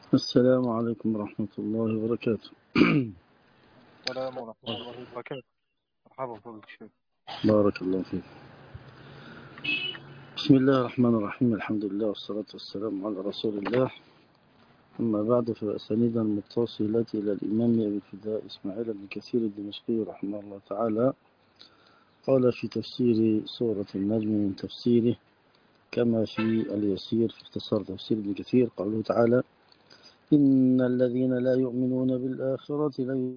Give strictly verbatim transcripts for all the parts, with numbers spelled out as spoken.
السلام عليكم ورحمة الله وبركاته. السلام ورحمة الله وبركاته. مرحبا فضل الشيخ. بارك الله فيك. بسم الله الرحمن الرحيم، الحمد لله والصلاة والسلام على رسول الله. أما بعد، فأسانيدا المتصلة إلى الإمام أبي الفداء إسماعيل بن كثير الدمشقي رحمه الله تعالى قال في تفسير سورة النجم من تفسيره كما في اليسير في اختصار تفسير ابن كثير قوله تعالى: إن الذين لا يؤمنون بالآخرة لا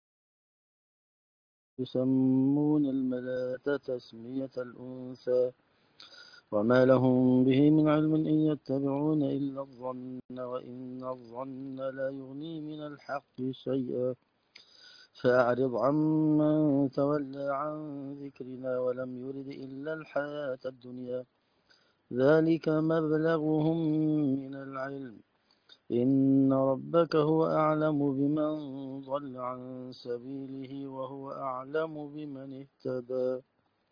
يسمون الملائكة تسمية الأنثى وما لهم به من علم إن يتبعون إلا الظن وإن الظن لا يغني من الحق شيئا فأعرض عمن تولى عن ذكرنا ولم يرد إلا الحياة الدنيا ذلك مبلغهم من العلم إن ربك هو أعلم بمن ضل عن سبيله وهو أعلم بمن اهتدى.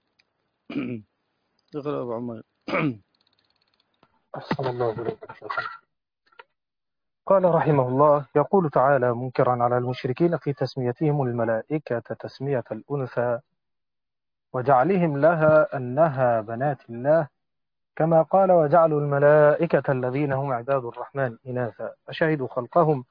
اقرأ أبو عمر. أحسن الله إليك. قال رحمه الله: يقول تعالى منكرا على المشركين في تسميتهم الملائكة تسمية الأنثى وجعلهم لها أنها بنات الله، كما قال: وجعلوا الملائكة الذين هم عباد الرحمن إناثا أشهدوا خلقهم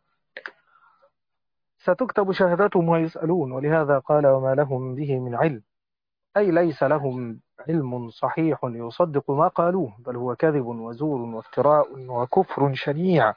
ستكتب شهادتهم ويسألون. ولهذا قال: وما لهم به من علم، أي ليس لهم علم صحيح يصدق ما قالوه، بل هو كذب وزور وافتراء وكفر شنيع.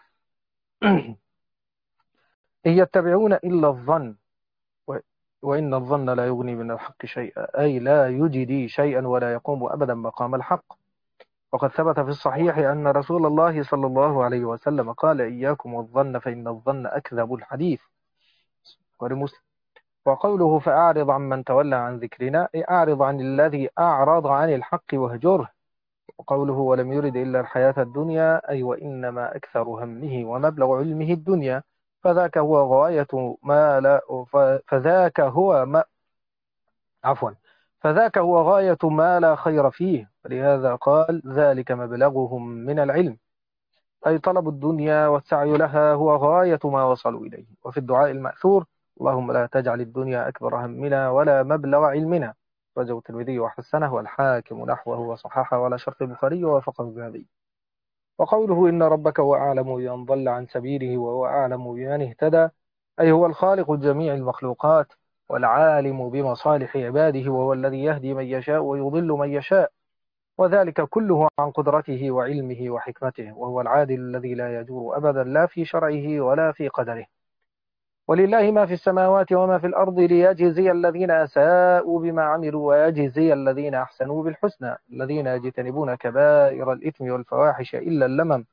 إن يتبعون إلا الظن و- وإن الظن لا يغني من الحق شيئا، أي لا يجدي شيئا ولا يقوم أبدا مقام الحق. وقد ثبت في الصحيح أن رسول الله صلى الله عليه وسلم قال: إياكم والظن فإن الظن أكذب الحديث. ولمسلم: وقوله فأعرض عن من تولى عن ذكرنا، أي أعرض عن الذي أعرض عن الحق واهجره. وقوله ولم يرد إلا الحياة الدنيا، أي وإنما أكثر همه ومبلغ علمه الدنيا، فذاك هو غاية ما لا فذاك هو ما عفوا فذاك هو غاية ما لا خير فيه. ولهذا قال: ذلك مبلغهم من العلم، أي طلب الدنيا والسعي لها هو غاية ما وصلوا إليه. وفي الدعاء المأثور: اللهم لا تجعل الدنيا أكبر همنا ولا مبلغ علمنا. رجو الترمذي وحسنه والحاكم نحوه وصححه ولا شرط البخاري ووافقه الذهبي. وقوله إن ربك هو أعلم بمن ضل عن سبيله وهو أعلم بمن اهتدى، أي هو الخالق جميع المخلوقات والعالم بمصالح عباده، وهو الذي يهدي من يشاء ويضل من يشاء، وذلك كله عن قدرته وعلمه وحكمته، وهو العادل الذي لا يجور أبدا لا في شرعه ولا في قدره. ولله ما في السماوات وما في الأرض ليجزي الذين أساءوا بما عملوا ويجزي الذين أحسنوا بالحسنى، الذين يجتنبون كبائر الإثم والفواحش إلا اللمم.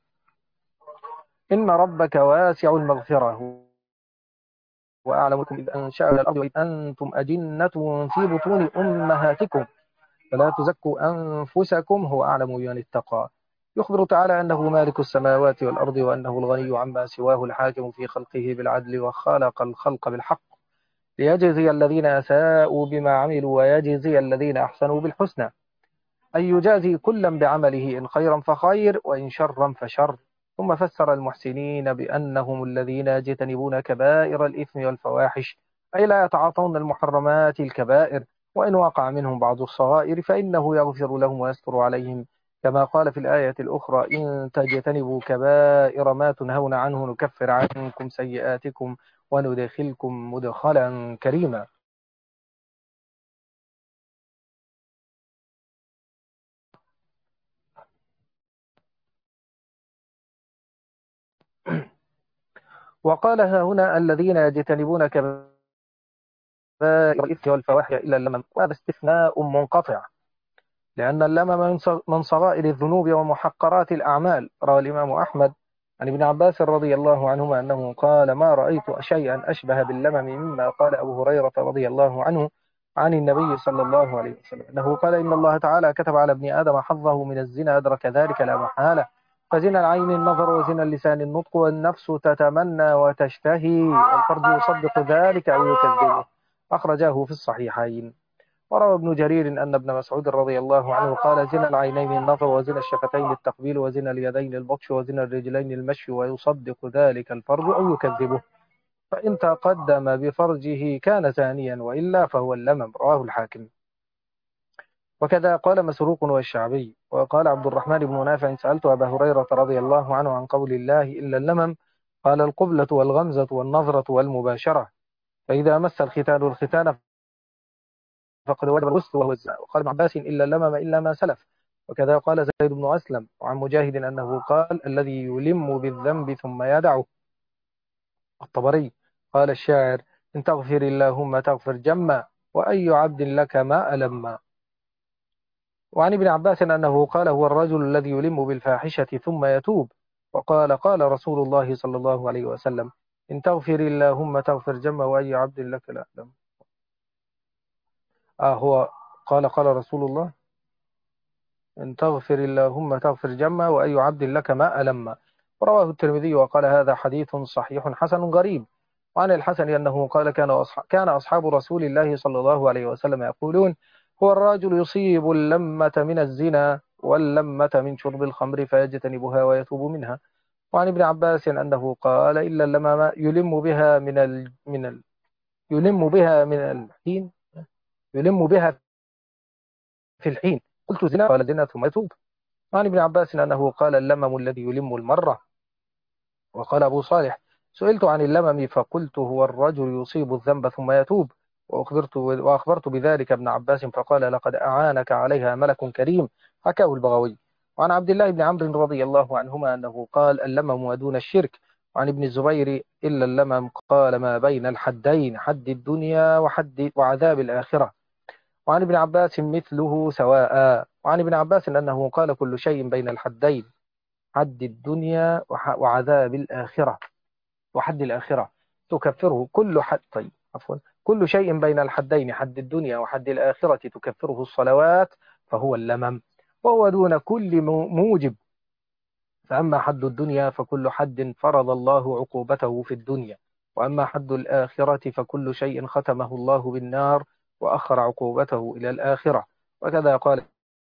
إن ربك واسع المغفرة وأعلم بكم إذ أنشأ من الأرض وإذ أنتم أجنة في بطون أمهاتكم فلا تزكوا أنفسكم هو أعلم بمن اتقى. يخبر تعالى أنه مالك السماوات والأرض وأنه الغني عما سواه الحاكم في خلقه بالعدل وخلق الخلق بالحق ليجزي الذين أساءوا بما عملوا ويجزي الذين أحسنوا بالحسنى، أي يجازي كلا بعمله إن خيرا فخير وإن شرا فشر. ثم فسر المحسنين بأنهم الذين يجتنبون كبائر الإثم والفواحش، أي لا يتعاطون المحرمات الكبائر، وإن وقع منهم بعض الصغائر فإنه يغفر لهم ويستر عليهم، كما قال في الآية الأخرى: إن تجتنبوا كبائر ما تنهون عنه نكفر عنكم سيئاتكم وندخلكم مدخلا كريما. وقال ها هنا: الذين يجتنبون كبائر الإثم والفواحش إلا اللمم، وهذا استثناء منقطع، لأن اللمم من صغائر الذنوب ومحقرات الأعمال. روى الإمام أحمد عن ابن عباس رضي الله عنهما أنه قال: ما رأيت شيئا أشبه باللمم مما قال أبو هريرة رضي الله عنه عن النبي صلى الله عليه وسلم أنه قال: إن الله تعالى كتب على ابن آدم حظه من الزنا أدرك ذلك لا محالة، فزنا العين النظر وزنا اللسان النطق والنفس تتمنى وتشتهي والفرج يصدق ذلك أو يكذبه. أخرجاه في الصحيحين. وروى ابن جرير أن ابن مسعود رضي الله عنه قال: زنا العينين النظر، وزنا الشفتين التقبيل، وزنا اليدين البطش، وزنا الرجلين المشي، ويصدق ذلك الفرج أو يكذبه، فإن تقدم بفرجه كان زانيا، وإلا فهو اللمم. رواه الحاكم. وكذا قال مسروق والشعبي. وقال عبد الرحمن بن نافع: سألت أبا هريرة رضي الله عنه عن قول الله: إلا اللمم، قال: القبلة والغمزة والنظرة والمباشرة، فإذا مس الختان الختان فقد وجب الغسل وهو الزنا. وقال ابن عباس: إلا اللمم إلا ما سلف. وكذا قال زيد بن أسلم. وعن مجاهد أنه قال: الذي يلم بالذنب ثم يدعه. الطبري قال الشاعر: إن تغفر اللهم تغفر جما، وأي عبد لك ما ألم. وعن ابن عباس أنه قال: هو الرجل الذي يلم بالفاحشة ثم يتوب. وقال: قال رسول الله صلى الله عليه وسلم: إن تغفر اللهم تغفر جما، وأي عبد لك لا ألم. آه هو قال: قال رسول الله: إن تغفر اللهم تغفر جما، وأي عبد لك ما ألم. ورواه الترمذي وقال: هذا حديث صحيح حسن غريب. وعن الحسن أنه قال: كان أصحاب, كان أصحاب رسول الله صلى الله عليه وسلم يقولون: هو الرجل يصيب اللمة من الزنا واللمة من شرب الخمر فيجتنبها ويتوب منها. وعن ابن عباس أنه قال: إلا اللمم يلم بها من ال... من ال... يلم بها من الحين يلم بها في الحين. قلت: زنا؟ قال: زنا ثم يتوب. وعن ابن عباس أنه قال: اللمم الذي يلم المرة. وقال أبو صالح: سئلت عن اللمم فقلت: هو الرجل يصيب الذنب ثم يتوب. وأخبرت, وأخبرت بذلك ابن عباس فقال: لقد أعانك عليها ملك كريم. حكاه البغوي. وعن عبد الله بن عمرو رضي الله عنهما أنه قال: اللمم ودون الشرك. وعن ابن الزبير: إلا اللمم قال ما بين الحدين، حد الدنيا وحد وعذاب الآخرة. وعن ابن عباس مثله سواء. وعن ابن عباس أنه قال: كل شيء بين الحدين، حد الدنيا وعذاب الآخرة وحد الآخرة تكفره كل حد طيب عفوا كل شيء بين الحدين، حد الدنيا وحد الآخرة، تكفره الصلوات، فهو اللمم، وهو دون كل موجب. فأما حد الدنيا فكل حد فرض الله عقوبته في الدنيا، وأما حد الآخرة فكل شيء ختمه الله بالنار وأخر عقوبته إلى الآخرة. وكذا قال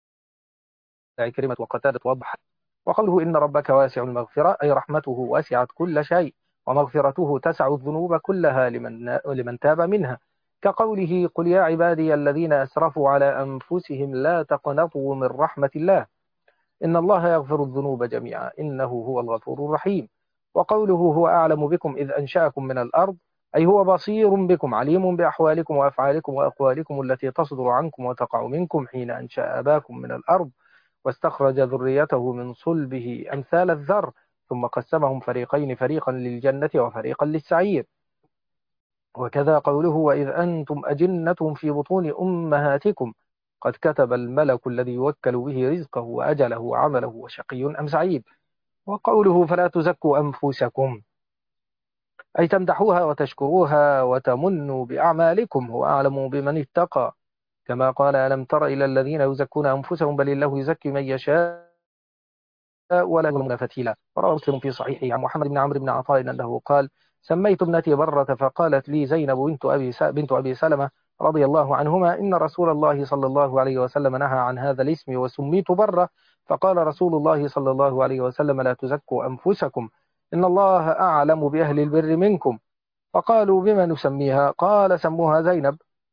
عكرمة وقتادة وضحى. وقوله: إن ربك واسع المغفرة، أي رحمته وسعت كل شيء، ومغفرته تسع الذنوب كلها لمن, لمن تاب منها. كقوله: قل يا عبادي الذين أسرفوا على أنفسهم لا تقنطوا من رحمة الله، إن الله يغفر الذنوب جميعا إنه هو الغفور الرحيم. وقوله: هو أعلم بكم إذ أنشأكم من الأرض، أي هو بصير بكم عليم بأحوالكم وأفعالكم وأقوالكم التي تصدر عنكم وتقع منكم حين أنشأ أباكم من الأرض واستخرج ذريته من صلبه أمثال الذر، ثم قسمهم فريقين، فريقا للجنة وفريقا للسعير. وكذا قوله: وإذ أنتم أجنة في بطون أمهاتكم قد كتب الملك الذي يوكل به رزقه وأجله وعمله وشقي أم سعيد. وقوله: فلا تزكوا أنفسكم، أي تمدحوها وتشكروها وتمنوا بأعمالكم، هو أعلم بمن اتقى. كما قال: ألم تر إلى الذين يزكون أنفسهم بل الله يزكي من يشاء ولا يظلمون فتيلا. وروى مسلم في صحيحه عن محمد بن عمرو بن عطاء أنه قال: سميت ابنتي برة فقالت لي زينب بنت أبي بنت أبي سلمة رضي الله عنهما: إن رسول الله صلى الله عليه وسلم نهى عن هذا الاسم وسميت برة. فقال رسول الله صلى الله عليه وسلم: لا تزكوا أنفسكم، إن الله أعلم بأهل البر منكم. فقالوا: بما نسميها؟ قال: سموها زينب.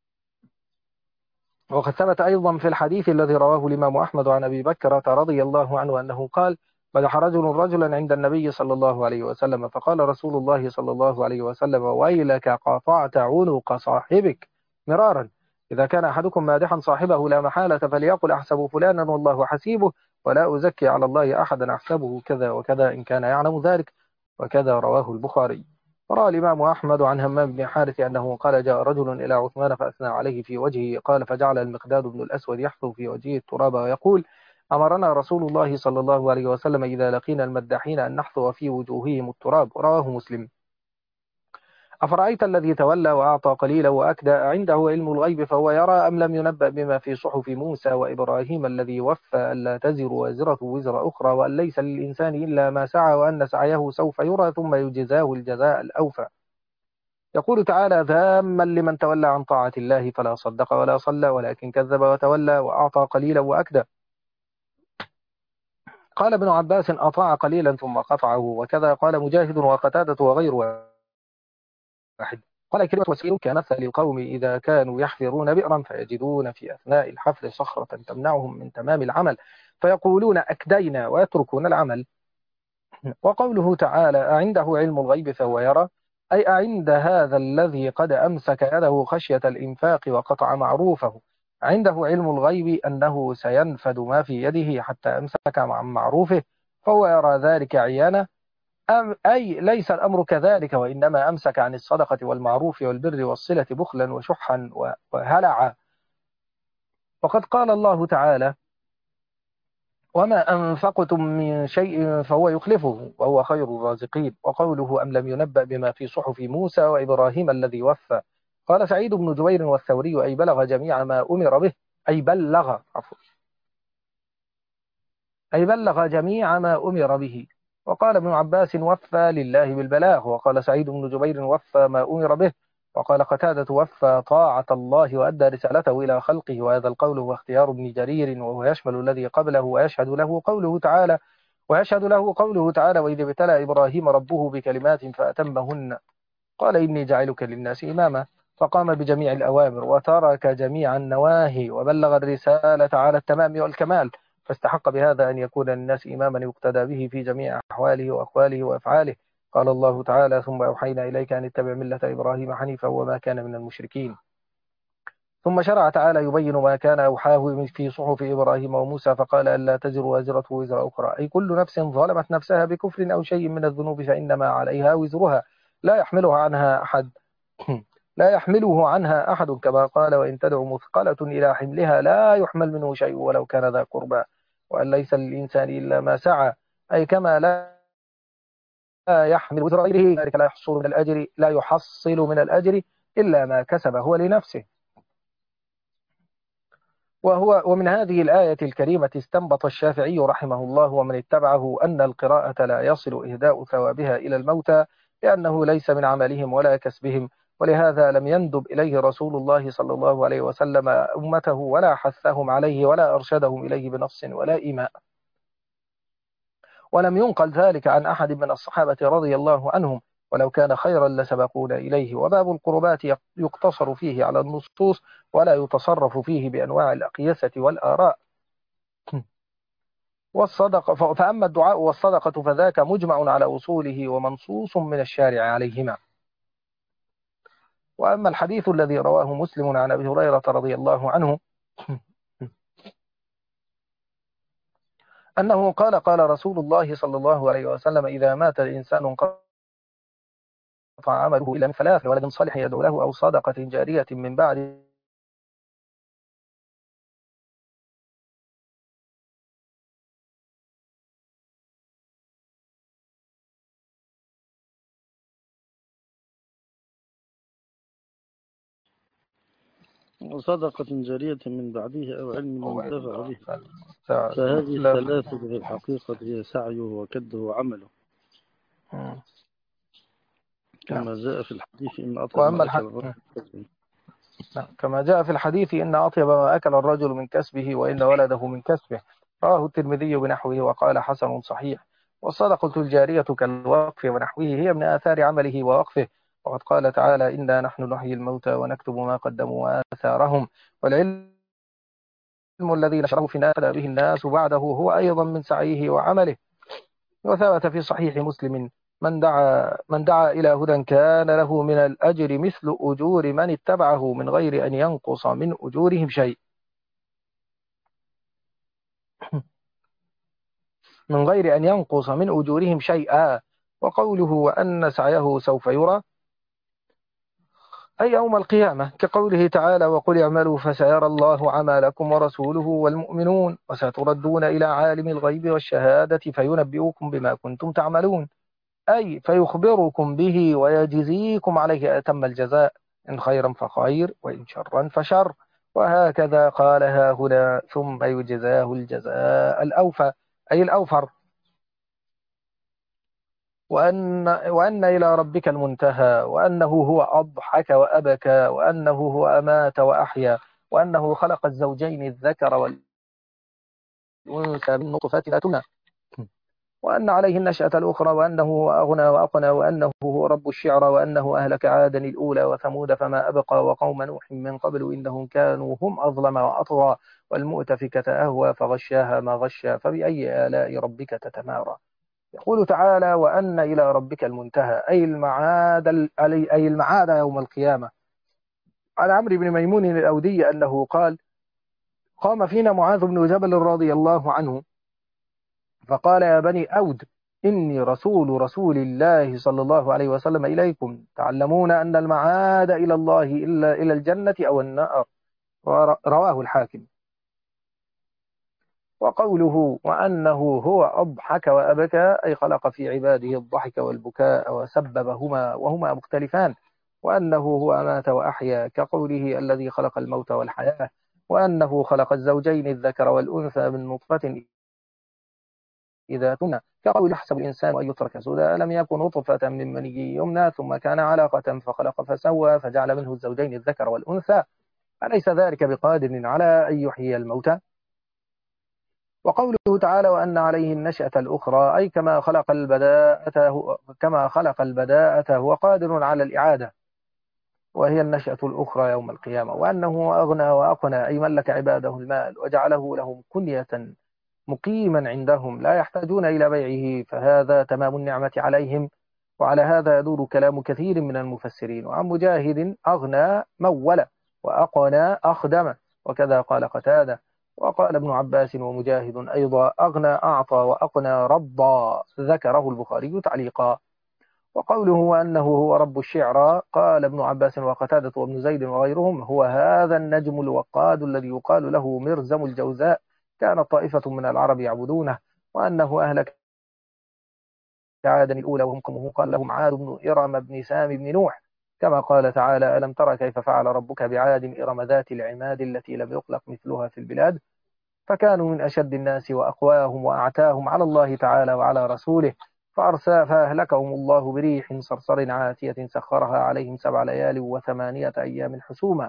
وقد ثبت أيضا في الحديث الذي رواه الإمام أحمد عن أبي بكرة رضي الله عنه أنه قال: مدح رجل رجلا عند النبي صلى الله عليه وسلم، فقال رسول الله صلى الله عليه وسلم: ويلك قطعت عنق صاحبك، مرارا. إذا كان أحدكم مادحا صاحبه لا محالة فليقل: أحسب فلانا والله حسيبه، ولا أزكي على الله أحدا، أحسبه كذا وكذا إن كان يعلم ذلك. وكذا رواه البخاري. وروى الإمام أحمد عن همام بن حارث أنه قال: جاء رجل إلى عثمان فأثنى عليه في وجهه، قال: فجعل المقداد بن الأسود يحثو في وجهه التراب ويقول: أمرنا رسول الله صلى الله عليه وسلم إذا لقينا المداحين أن نحثو في وجوههم التراب. رواه مسلم. أفرأيت الذي تولى وأعطى قليلا وأكدى، عنده علم الغيب فهو يرى، أم لم ينبأ بما في صحف موسى وإبراهيم الذي وفى ألا تزر وازرة وزر أخرى، وأن ليس للإنسان إلا ما سعى، وأن سعيه سوف يرى ثم يجزاه الجزاء الأوفى. يقول تعالى ذاما لمن تولى عن طاعة الله فلا صدق ولا صلى ولكن كذب وتولى وأعطى قليلا وأكدى. قال ابن عباس أطاع قليلا ثم قطعه، وكذا قال مجاهد وقتادة وغير واحد. قال كلمة وسيل كمثل القوم إذا كانوا يحفرون بئرا فيجدون في أثناء الحفر صخرة تمنعهم من تمام العمل فيقولون أكدينا ويتركون العمل. وقوله تعالى أعنده علم الغيب فهو يرى، أي أعند هذا الذي قد أمسك يده خشية الإنفاق وقطع معروفه، عنده علم الغيب أنه سينفد ما في يده حتى أمسك عن معروفه فهو يرى ذلك عيانا، أم أي ليس الأمر كذلك، وإنما أمسك عن الصدقة والمعروف والبر والصلة بخلا وشحا وهلعا. وقد قال الله تعالى وما أنفقتم من شيء فهو يخلفه وهو خير الرازقين. وقوله أم لم ينبأ بما في صحف موسى وإبراهيم الذي وفى. قال سعيد بن جبير والثوري أي بلغ جميع ما أمر به، أي بلغ عفوا أي بلغ جميع ما أمر به. وقال ابن عباس وفى لله بالبلاغ. وقال سعيد بن جبير وفى ما أمر به. وقال قتادة وفى طاعة الله وأدى رسالته إلى خلقه. وهذا القول هو اختيار ابن جرير وهو يشمل الذي قبله، ويشهد له قوله تعالى ويشهد له قوله تعالى وإذ ابتلى إبراهيم ربه بكلمات فأتمهن قال إني جاعلك للناس إماما، فقام بجميع الأوامر وترك جميع النواهي وبلغ الرسالة على التمام والكمال، فاستحق بهذا أن يكون للناس إماما يقتدى به في جميع أحواله وأقواله وأفعاله. قال الله تعالى ثم أوحينا إليك أن اتبع ملة إبراهيم حنيفا وما كان من المشركين. ثم شرع تعالى يبين ما كان أوحاه في صحف إبراهيم وموسى فقال ألا تزر وازرة وزر أخرى، أي كل نفس ظلمت نفسها بكفر أو شيء من الذنوب فإنما عليها وزرها لا يحملها عنها أحد لا يحمله عنها أحد، كما قال وإن تدع مثقلة إلى حملها لا يحمل منه شيء ولو كان ذا قربى، وأن ليس للإنسان إلا ما سعى، أي كما لا يحمل وزر غيره ذلك لا يحصل من الأجر لا يحصل من الأجر إلا ما كسب هو لنفسه. وهو ومن هذه الآية الكريمة استنبط الشافعي رحمه الله ومن اتبعه أن القراءة لا يصل إهداء ثوابها إلى الموتى لأنه ليس من عملهم ولا كسبهم، ولهذا لم يندب إليه رسول الله صلى الله عليه وسلم أمته ولا حثهم عليه ولا أرشدهم إليه بنص ولا إيماء. ولم ينقل ذلك عن أحد من الصحابة رضي الله عنهم، ولو كان خيرا لسبقونا إليه. وباب القربات يقتصر فيه على النصوص ولا يتصرف فيه بأنواع الأقيسة والآراء. والصدقة فأما الدعاء والصدقة فذاك مجمع على وصوله ومنصوص من الشارع عليهما. وأما الحديث الذي رواه مسلم عن أبي هريرة رضي الله عنه أنه قال قال رسول الله صلى الله عليه وسلم إذا مات الإنسان انقطع عمله إلا من ثلاث: ولد صالح يدعو له أو صدقة جارية من بعد صدقة جارية من بعده أو علم ينتفع به. ف... فهذه لا. الثلاثة في الحقيقة هي سعيه وكده وعمله، كما جاء في الحديث إن أطيب وأما ما الح... أكل الرجل كسبه. كما جاء في الحديث إن أطيب ما أكل الرجل من كسبه وإن ولده من كسبه، رواه الترمذي بنحوه وقال حسن صحيح. والصدقة الجارية كالوقف ونحوه هي من آثار عمله ووقفه، وقد قال تعالى إنا نحن نحيي الموتى ونكتب ما قدموا وآثارهم والعلم الذي نشره في الناس به الناس بعده هو أيضا من سعيه وعمله. وثبت في صحيح مسلم من دعا من دعا إلى هدى كان له من الأجر مثل أجور من اتبعه من غير أن ينقص من أجورهم شيء من غير أن ينقص من أجورهم شيئا. وقوله وأن سعيه سوف يرى أي يوم القيامة، كقوله تعالى وقل اعملوا فسيرى الله عملكم ورسوله والمؤمنون وستردون إلى عالم الغيب والشهادة فينبئكم بما كنتم تعملون، أي فيخبركم به ويجزيكم عليه أتم الجزاء، إن خيرا فخير وإن شرا فشر، وهكذا قالها هنا ثم يجزاه الجزاء الأوفى أي الأوفر. وأن, وأن إلى ربك المنتهى، وأنه هو أضحك وأبكى، وأنه هو أمات وأحيا، وأنه خلق الزوجين الذكر والأنثى من نطفة لا تمنى، وأن عليه النشأة الأخرى، وأنه هو أغنى وأقنى، وأنه هو رب الشعرى، وأنه أهلك عادا الأولى وثمود فما أبقى، وقوم نوح من قبل إنهم كانوا هم أظلم وأطغى، والمؤتفكة أهوى فغشاها ما غشا، فبأي آلاء ربك تتمارى. يقول تعالى: وأن إلى ربك المنتهى، أي المعاد، أي المعاد يوم القيامة. عن عمرو بن ميمون الأودي أنه قال: قام فينا معاذ بن جبل رضي الله عنه فقال: يا بني أود، إني رسول رسول الله صلى الله عليه وسلم إليكم، تعلمون أن المعاد إلى الله إلا إلى الجنة أو النار. رواه الحاكم. وقوله وأنه هو أضحك وأبكى، أي خلق في عباده الضحك والبكاء وسببهما وهما مختلفان. وأنه هو أمات وأحيا، كقوله الذي خلق الموت والحياة. وأنه خلق الزوجين الذكر والأنثى من نطفة إذا تمنى، كقول يحسب الإنسان أن يترك سدى، ألم يكن نطفة من مني يمنى ثم كان علقة فخلق فسوى فجعل منه الزوجين الذكر والأنثى، أليس ذلك بقادر على أن يحيي الموتى؟ وقوله تعالى: وأن عليه النشأة الأخرى، أي كما خلق البداءة هو كما خلق البداءة هو قادر على الإعادة، وهي النشأة الأخرى يوم القيامة. وأنه أغنى وأقنى، أي ملك عباده المال وجعله لهم كنية مقيما عندهم لا يحتاجون إلى بيعه، فهذا تمام النعمة عليهم. وعلى هذا يدور كلام كثير من المفسرين. وعن مجاهد: أغنى مولى، وأقنى أخدم، وكذا قال قتادة. وقال ابن عباس ومجاهد أيضا: أغنى أعطى، وأقنى رضى، ذكره البخاري تعليقا. وقوله وأنه هو رب الشعرى، قال ابن عباس وقتادة وابن زيد وغيرهم: هو هذا النجم الوقاد الذي يقال له مرزم الجوزاء، كانت طائفة من العرب يعبدونه. وأنه أهلك عادا الأولى وهم قومه، قال لهم عاد بن إرم بن سام بن نوح، كما قال تعالى: ألم تر كيف فعل ربك بعاد إرم ذات العماد التي لم يخلق مثلها في البلاد، فكانوا من أشد الناس وأقواهم وأعتاهم على الله تعالى وعلى رسوله، فأرسى فأهلكهم الله بريح صرصر عاتية سخرها عليهم سبع ليال وثمانية أيام حسوما.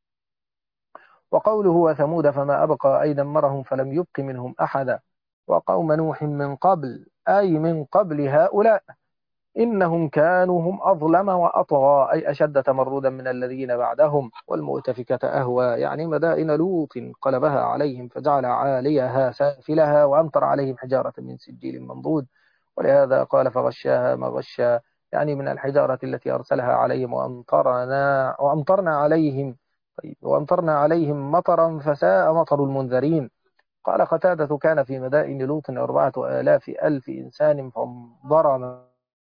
وقوله وثمود فما أبقى، أي دمرهم فلم يبق منهم أحدا. وقوم نوح من قبل، أي من قبل هؤلاء، إنهم كانوا هم أظلم وأطغى، أي أشد تمردا من الذين بعدهم. والمؤتفكة أهوى، يعني مدائن لوط قلبها عليهم فجعل عاليها سافلها وأمطر عليهم حجارة من سجيل منضود. ولهذا قال فغشاها ما غشا، يعني من الحجارة التي أرسلها عليهم. وأمطرنا, وأمطرنا عليهم طيب وأمطرنا عليهم مطرا فساء مطر المنذرين. قال قتادة: كان في مدائن لوط أربعة آلاف ألف إنسان، فانضرم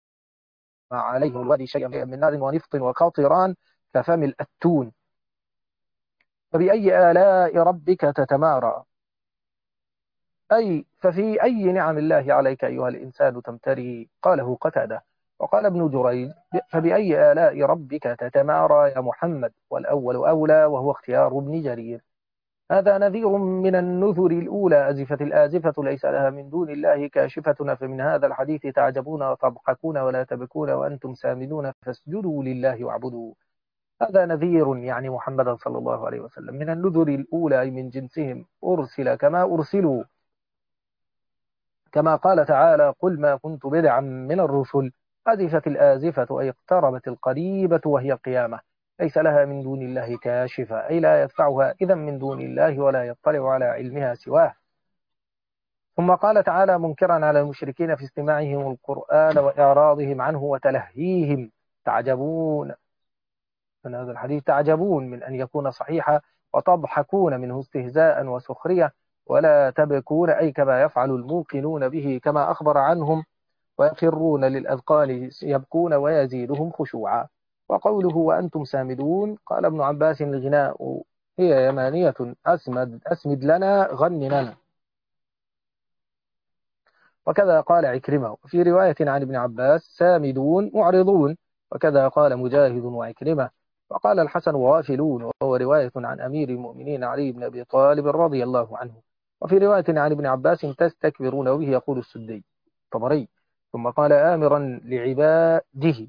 عليهم الوادي شيئا من نار ونفط وقطران كفم الأتون. فبأي آلاء ربك تتمارى، أي ففي أي نعم الله عليك أيها الإنسان تمتري؟ قاله قتادة. وقال ابن جريج: فبأي آلاء ربك تتمارى يا محمد، والأول أولى، وهو اختيار ابن جرير. هذا نذير من النذر الأولى، أزفت الآزفة ليس لها من دون الله كاشفة، فمن هذا الحديث تعجبون وتضحكون ولا تبكون وأنتم سامدون، فاسجدوا لله واعبدوا. هذا نذير، يعني محمدا صلى الله عليه وسلم، من النذر الأولى، أي من جنسهم، أرسل كما أرسلوا، كما قال تعالى: قل ما كنت بدعا من الرسل، أزفت الآزفة، أي اقتربت القريبة وهي القيامة، ليس لها من دون الله كاشفة، أي لا يدفعها إذا من دون الله ولا يطلع على علمها سواه. ثم قال تعالى منكرا على المشركين في استماعهم القرآن وإعراضهم عنه وتلهيهم: تعجبون من هذا الحديث، تعجبون من أن يكون صحيحا، وتضحكون منه استهزاء وسخرية، ولا تبكون، أي كما يفعل الموقنون به كما أخبر عنهم، ويخرون للأذقان يبكون ويزيدهم خشوعا. وقوله وأنتم سامدون، قال ابن عباس: الغناء هي يمانية، أسمد, أسمد لنا، غن لنا. وكذا قال عكرمة. وفي رواية عن ابن عباس: سامدون معرضون. وكذا قال مجاهد وعكرمة. وقال الحسن: وغافلون، وهو رواية عن أمير المؤمنين علي بن أبي طالب رضي الله عنه. وفي رواية عن ابن عباس: تستكبرون، وبه يقول السدي طبري. ثم قال آمرا لعباده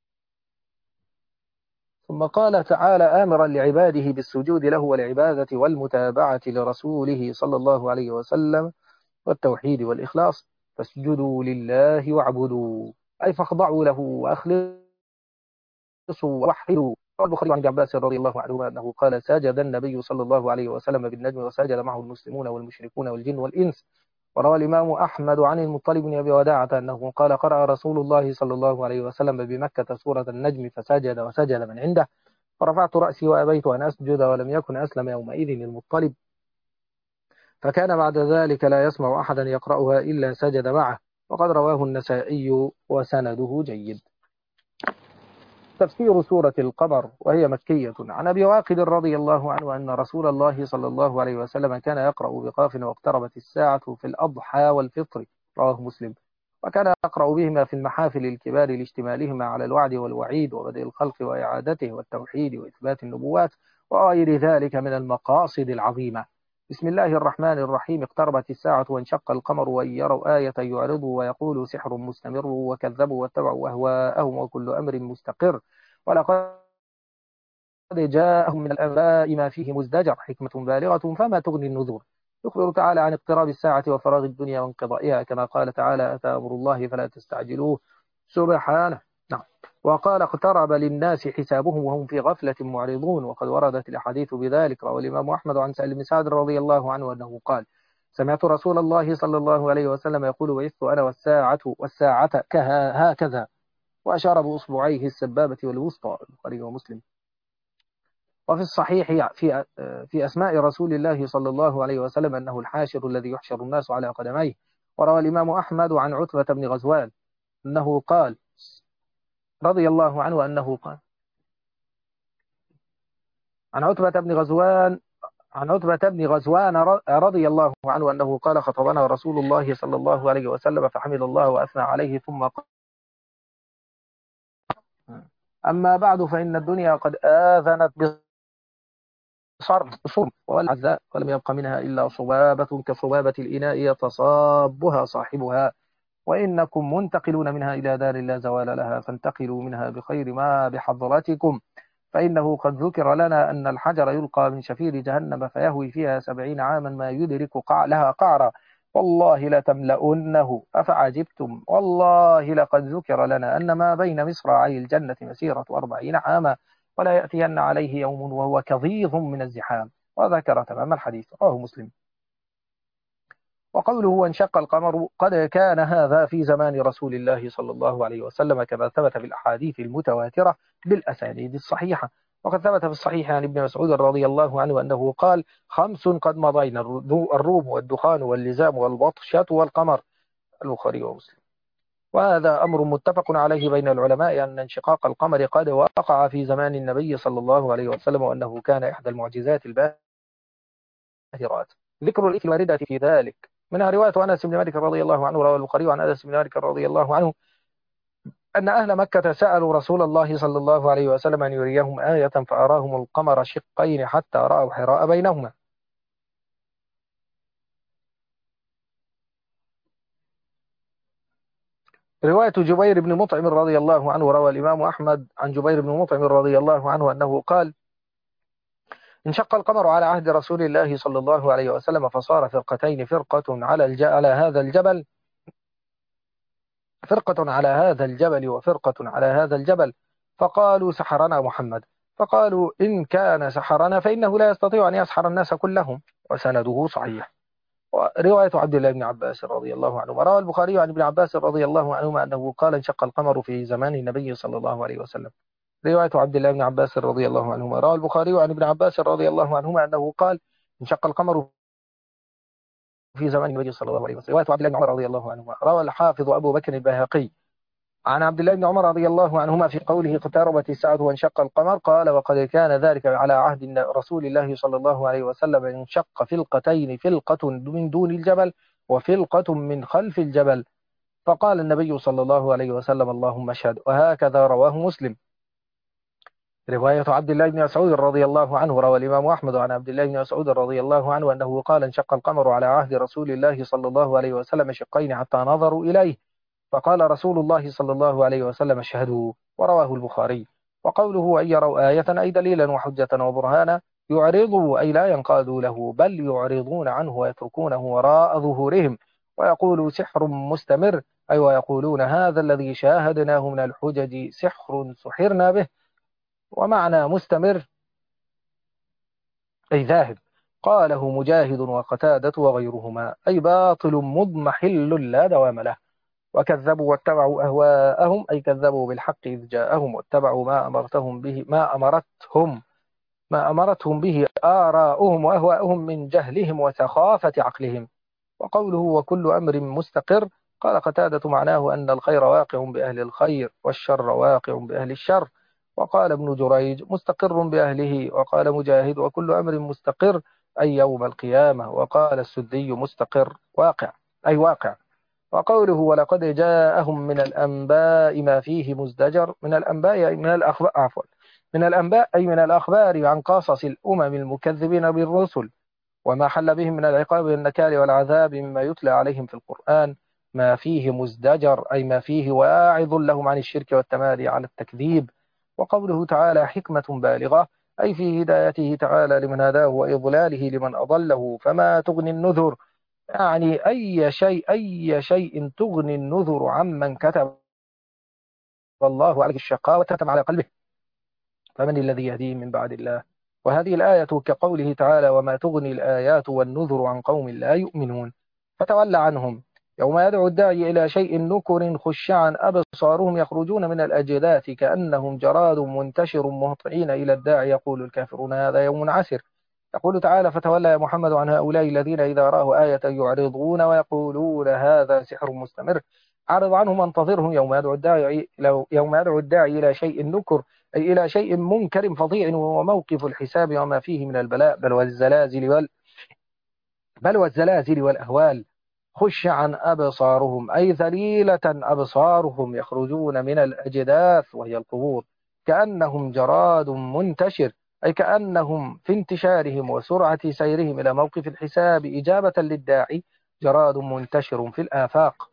ثم قال تعالى آمرا لعباده بالسجود له والعبادة والمتابعة لرسوله صلى الله عليه وسلم والتوحيد والإخلاص، فاسجدوا لله واعبدوا، أي فاخضعوا له وأخلصوا ووحدوا. روى البخاري عن ابن عباس رضي الله عنهما أنه قال سجد النبي صلى الله عليه وسلم بالنجم وسجد معه المسلمون والمشركون والجن والإنس. وروى الإمام أحمد عن المطلب بن أبي وداعة أنه قال قرأ رسول الله صلى الله عليه وسلم بمكة سورة النجم فسجد وسجد من عنده، فرفعت رأسي وأبيت أن أسجد، ولم يكن أسلم يومئذ المطلب، فكان بعد ذلك لا يسمع أحدا يقرأها إلا سجد معه. وقد رواه النسائي وسنده جيد. تفسير سورة القمر وهي مكية. عن أبي واقد رضي الله عنه أن رسول الله صلى الله عليه وسلم كان يقرأ بقاف واقتربت الساعة في الأضحى والفطر، رواه مسلم، وكان يقرأ بهما في المحافل الكبار لاشتمالهما على الوعد والوعيد وبدء الخلق وإعادته والتوحيد وإثبات النبوات وغير ذلك من المقاصد العظيمة. بسم الله الرحمن الرحيم. اقتربت الساعة وانشق القمر وإن يروا آية يعرضوا ويقولوا سحر مستمر وكذبوا واتبعوا أهواءهم وكل أمر مستقر، ولقد جاءهم من الأنباء ما فيه مزدجر، حكمة بالغة فما تغني النذور. يخبر تعالى عن اقتراب الساعة وفراغ الدنيا وانقضائها، كما قال تعالى أتى أمر الله فلا تستعجلوه سبحانه. نعم. وقال اقترب للناس حسابهم وهم في غفلة معرضون، وقد وردت الأحاديث بذلك. روى الإمام أحمد عن سهل بن سعد رضي الله عنه أنه قال سمعت رسول الله صلى الله عليه وسلم يقول بعثت أنا والساعة والساعة كها هكذا، وأشار بأصبعيه السبابة والوسطى، البخاري ومسلم. وفي الصحيح في في أسماء رسول الله صلى الله عليه وسلم أنه الحاشر الذي يحشر الناس على قدميه. وروى الإمام أحمد عن عتبة بن غزوان أنه قال رضي الله عنه أنه قال عن عتبة بن غزوان عن عتبة بن غزوان رضي الله عنه أنه قال خطبنا رسول الله صلى الله عليه وسلم فحمد الله وأثنى عليه ثم قال أما بعد فإن الدنيا قد آذنت بصرم صرم والعزاء، ولم يبق منها إلا صبابة كصبابة الإناء يتصابها صاحبها، وإنكم منتقلون منها إلى دار لا زوال لها، فانتقلوا منها بخير ما بحضرتكم، فإنه قد ذكر لنا أن الحجر يلقى من شفير جهنم فيهوي فيها سبعين عاما ما يدرك قع لها قعرا، والله لتملؤنه أفعجبتم، والله لقد ذكر لنا أن ما بين مصراعي الجنة مسيرة أربعين عاما، ولا يأتين عليه يوم وهو كظيظ من الزحام، وذكر تمام الحديث، رواه مسلم. وقوله وانشق القمر قد كان هذا في زمان رسول الله صلى الله عليه وسلم، كما ثبت في الأحاديث المتواترة بالأسانيد الصحيحة. وقد ثبت في الصحيح عن ابن مسعود رضي الله عنه أنه قال خمس قد مضين الروم والدخان واللزام والبطشة والقمر، البخاري ومسلم. وهذا أمر متفق عليه بين العلماء أن انشقاق القمر قد وقع في زمان النبي صلى الله عليه وسلم، وأنه كان إحدى المعجزات الباهرات. ذكر الإثم الواردة في ذلك منها رواية أنس بن مالك رضي الله عنه، روى البخاري عن أنس بن مالك رضي الله عنه أن أهل مكة سألوا رسول الله صلى الله عليه وسلم أن يريهم آية فأراهم القمر شقين حتى رأوا حراء بينهما. رواية جبير بن مطعم رضي الله عنه، روى الإمام أحمد عن جبير بن مطعم رضي الله عنه أنه قال انشق القمر على عهد رسول الله صلى الله عليه وسلم فصار فرقتين، فرقة على, الج... على هذا الجبل فرقة على هذا الجبل وفرقة على هذا الجبل، فقالوا سحرنا محمد، فقالوا إن كان سحرنا فإنه لا يستطيع أن يسحر الناس كلهم، وسنده صحيح. ورواية عبد الله بن عباس رضي الله عنه، روى البخاري عن ابن عباس رضي الله عنهما أنه قال انشق القمر في زمان النبي صلى الله عليه وسلم. رواية عبد الله بن عباس رضي الله عنهما، روى البخاري عن ابن عباس رضي الله عنهما أنه قال انشق القمر في زمان النبي صلى الله عليه وسلم. رواية عبد الله بن عمر رضي الله عنهما، روى الحافظ أبو بكر البيهقي عن عبد الله بن عمر رضي الله عنهما في قوله اقتربت الساعة وانشق القمر قال وقد كان ذلك على عهد رسول الله صلى الله عليه وسلم، انشق فلقتين، فلقة من دون الجبل وفلقة من خلف الجبل، فقال النبي صلى الله عليه وسلم اللهم اشهد، وهكذا رواه مسلم. رواية عبد الله بن مسعود رضي الله عنه، روى الإمام أحمد عن عبد الله بن مسعود رضي الله عنه أنه قال انشق القمر على عهد رسول الله صلى الله عليه وسلم شقين حتى نظروا إليه، فقال رسول الله صلى الله عليه وسلم اشهدوا، ورواه البخاري. وقوله أن يروا آية أي دليلا وحجة وبرهانا، يعرضوا أي لا ينقادوا له، بل يعرضون عنه ويتركونه وراء ظهورهم، ويقولوا سحر مستمر، أي ويقولون هذا الذي شاهدناه من الحجج سحر سحرنا به. ومعنى مستمر أي ذاهب. قاله مجاهد وقتادة وغيرهما، أي باطل مضمحل لا دوام له. وكذبوا واتبعوا أهواءهم، أي كذبوا بالحق إذ جاءهم، واتبعوا ما أمرتهم به ما أمرتهم ما أمرتهم به آراؤهم وأهواءهم من جهلهم وسخافة عقلهم. وقوله وكل أمر مستقر، قال قتادة معناه أن الخير واقع بأهل الخير والشر واقع بأهل الشر. وقال ابن جريج مستقر بأهله. وقال مجاهد وكل أمر مستقر أي يوم القيامة. وقال السدي مستقر واقع أي واقع. وقوله ولقد جاءهم من الأنباء ما فيه مزدجر، من الأنباء أي من الأخبار عفوا من الأنباء أي من الأخبار عن قصص الأمم المكذبين بالرسل، وما حل بهم من العقاب والنكال والعذاب مما يتلى عليهم في القرآن، ما فيه مزدجر أي ما فيه واعظ لهم عن الشرك والتمادي على التكذيب. وقوله تعالى حكمة بالغة أي في هدايته تعالى لمن هداه وإضلاله لمن أضله، فما تغني النذر، يعني أي شيء أي شيء تغني النذر عمن كتب الله عليه الشقاوة وكتب على قلبه، فمن الذي يهديه من بعد الله. وهذه الآية كقوله تعالى وما تغني الآيات والنذر عن قوم لا يؤمنون، فتولى عنهم يوم يدعو الداعي إلى شيء نكر خشعا أبصارهم يخرجون من الأجداث كأنهم جراد منتشر مهطعين إلى الداعي يقول الكافرون هذا يوم عسر. يقول تعالى فتولى يا محمد عن هؤلاء الذين إذا رأوا آية يعرضون ويقولون هذا سحر مستمر. أعرض عنهم وانتظرهم يوم يدعو الداعي يوم يدعو الداعي إلى شيء نكر أي إلى شيء منكر فظيع، وهو موقف الحساب وما فيه من البلاء بل والزلازل وال بل والزلازل والأهوال. خش عن أبصارهم أي ذليلة أبصارهم يخرجون من الأجداث وهي القبور كأنهم جراد منتشر، أي كأنهم في انتشارهم وسرعة سيرهم إلى موقف الحساب إجابة للداعي جراد منتشر في الآفاق.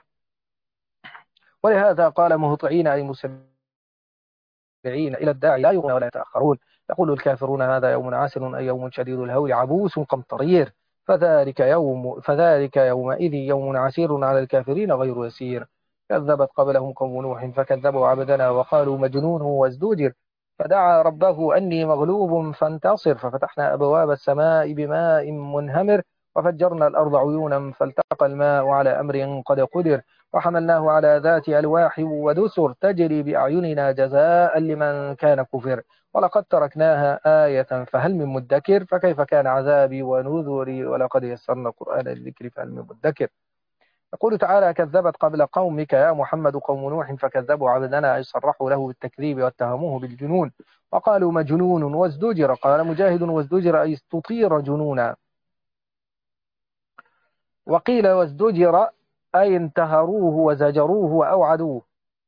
ولهذا قال مهطعين أي مسبحين إلى الداعي لا يغنى ولا يتأخرون. يقول الكافرون هذا يوم عسر أي يوم شديد الهول عبوس قمطرير، فذلك يوم فذلك يومئذ يوم عسير على الكافرين غير يسير. كذبت قبلهم قوم نوح فكذبوا عبدنا وقالوا مجنون وازدجر، فدعا ربه أني مغلوب فانتصر، ففتحنا أبواب السماء بماء منهمر وفجرنا الأرض عيونا فالتقى الماء على أمر قد قدر، وحملناه على ذات ألواح ودسر تجري بأعيننا جزاء لمن كان كفر، ولقد تركناها آية فهل من مدكر، فكيف كان عذابي ونذري، ولقد يسرنا القرآن للذكر فهل من مدكر. يقول تعالى كذبت قبل قومك يا محمد قوم نوح فكذبوا عبدنا أي صرحوا له بالتكذيب واتهموه بالجنون وقالوا مجنون وازدجر. قال مجاهد وازدجر أي استطير جنونا. وقيل وازدجر أي انتهروه وزجروه وأوعدوه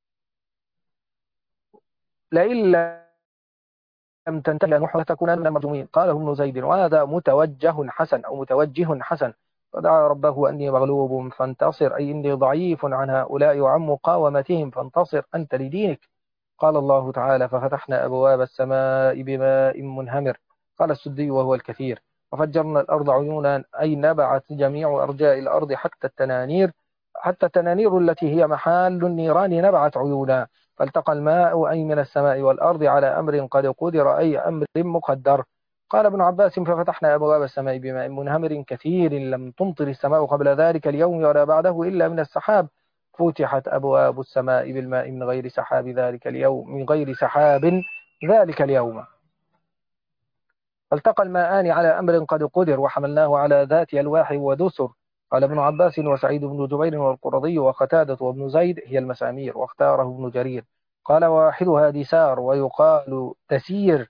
لئن لم تنتهي نوح لتكونن من المرجومين. قاله ابن زيد وهذا متوجه حسن أو متوجه حسن. فدعا ربه أني مغلوب فانتصر أي إني ضعيف عن هؤلاء وعن مقاومتهم فانتصر أنت لدينك. قال الله تعالى ففتحنا أبواب السماء بماء منهمر. قال السدي وهو الكثير. وفجرنا الأرض عيونا أي نبعت جميع أرجاء الأرض حتى التنانير حتى التنانير التي هي محال النيران نبعت عيونا، فالتقى الماء أي من السماء والأرض على أمر قد قدر أي أمر مقدر. قال ابن عباس ففتحنا أبواب السماء بماء منهمر كثير لم تمطر السماء قبل ذلك اليوم ولا بعده إلا من السحاب، فتحت أبواب السماء بالماء من غير سحاب ذلك اليوم من غير سحاب ذلك اليوم، فالتقى الماءان على أمر قد قدر وحملناه على ذات ألواح ودسر. قال ابن عباس وسعيد بن جبير والقرظي وقتادة وابن زيد هي المسامير، واختاره ابن جرير. قال واحدها دسار ويقال تسير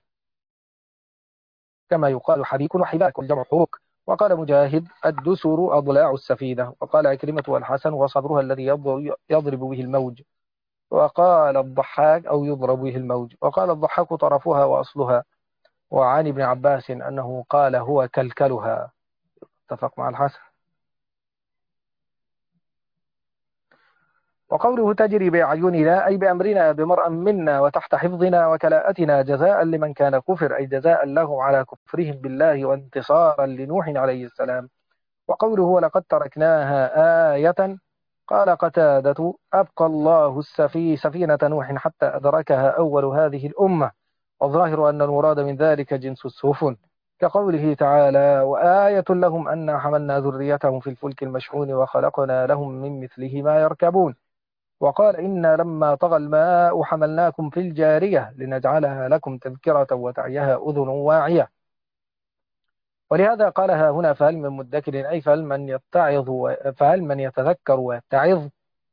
كما يقال حبيك وحباك والجمع حروك. وقال مجاهد الدسر أضلاع السفينة. وقال عكرمة والحسن وصبرها الذي يضرب به الموج. وقال الضحاك أو يضرب به الموج. وقال الضحاك طرفها وأصلها. وعن ابن عباس أنه قال هو كلكلها. اتفق مع الحسن. وقوله تجري بأعيننا أي بأمرنا بمرأ منا وتحت حفظنا وكلاءتنا جزاء لمن كان كفر، أي جزاء له على كفرهم بالله وانتصارا لنوح عليه السلام. وقوله ولقد تركناها آية، قال قتادة أبقى الله السفي سفينة نوح حتى أدركها أول هذه الأمة، والظاهر أن المراد من ذلك جنس السفن، كقوله تعالى وآية لهم أن حملنا ذريتهم في الفلك المشحون وخلقنا لهم من مثله ما يركبون. وقال إنا لما طغى الماء حملناكم في الجارية لنجعلها لكم تذكرة وتعيها أذن واعية. ولهذا قالها هنا فهل من مدكر، أي فهل من يتعظ و... فهل من يتذكر ويتعظ.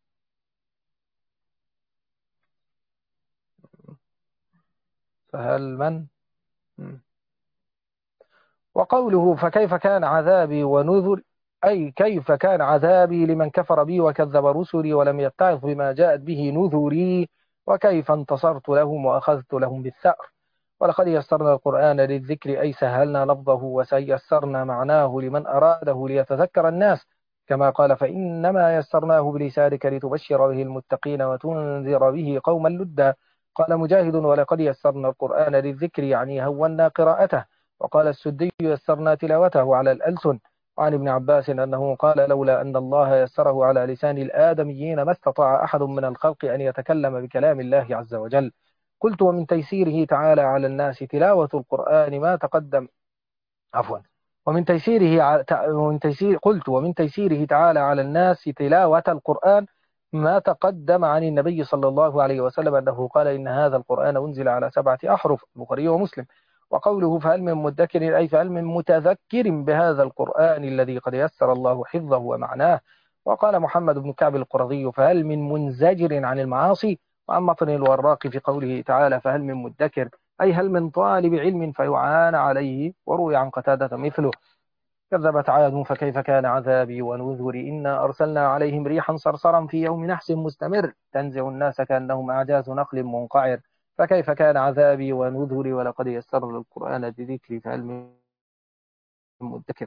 فهل من وقوله فكيف كان عذابي ونذر، أي كيف كان عذابي لمن كفر بي وكذب رسلي ولم يتعظ بما جاءت به نذري، وكيف انتصرت لهم وأخذت لهم بالثأر. ولقد يسرنا القرآن للذكر، أي سهلنا لفظه وسيسرنا معناه لمن أراده ليتذكر الناس، كما قال فإنما يسرناه بلسانك لتبشر به المتقين وتنذر به قوما لدا. قال مجاهد ولقد يسرنا القرآن للذكر يعني هونا قراءته. وقال السدي يسرنا تلاوته على الألسن. وعن ابن عباس أنه قال لولا أن الله يسره على لسان الآدميين ما استطاع أحد من الخلق أن يتكلم بكلام الله عز وجل. قلت ومن تيسيره تعالى على الناس تلاوة القرآن ما تقدم عفوا ومن تيسيره ع- تع- ومن تيسير قلت ومن تيسيره تعالى على الناس تلاوة القرآن ما تقدم عن النبي صلى الله عليه وسلم أنه قال إن هذا القرآن أنزل على سبعة أحرف، البخاري ومسلم. وقوله فهل من مدكر، أي فهل من متذكر بهذا القرآن الذي قد يسر الله حفظه ومعناه. وقال محمد بن كعب القرظي فهل من منزجر عن المعاصي. وعن مطر الوراق في قوله تعالى فهل من مدكر، أي هل من طالب علم فيعان عليه. وروي عن قتادة مثله. كذبت عاد فكيف كان عذابي ونذر إنا أرسلنا عليهم ريحا صرصرا في يوم نحس مستمر تنزع الناس كأنهم أعجاز نخل منقعر، فكيف كان عذابي ونذر. ولقد يسرنا القرآن لذكري فهل من مدكر.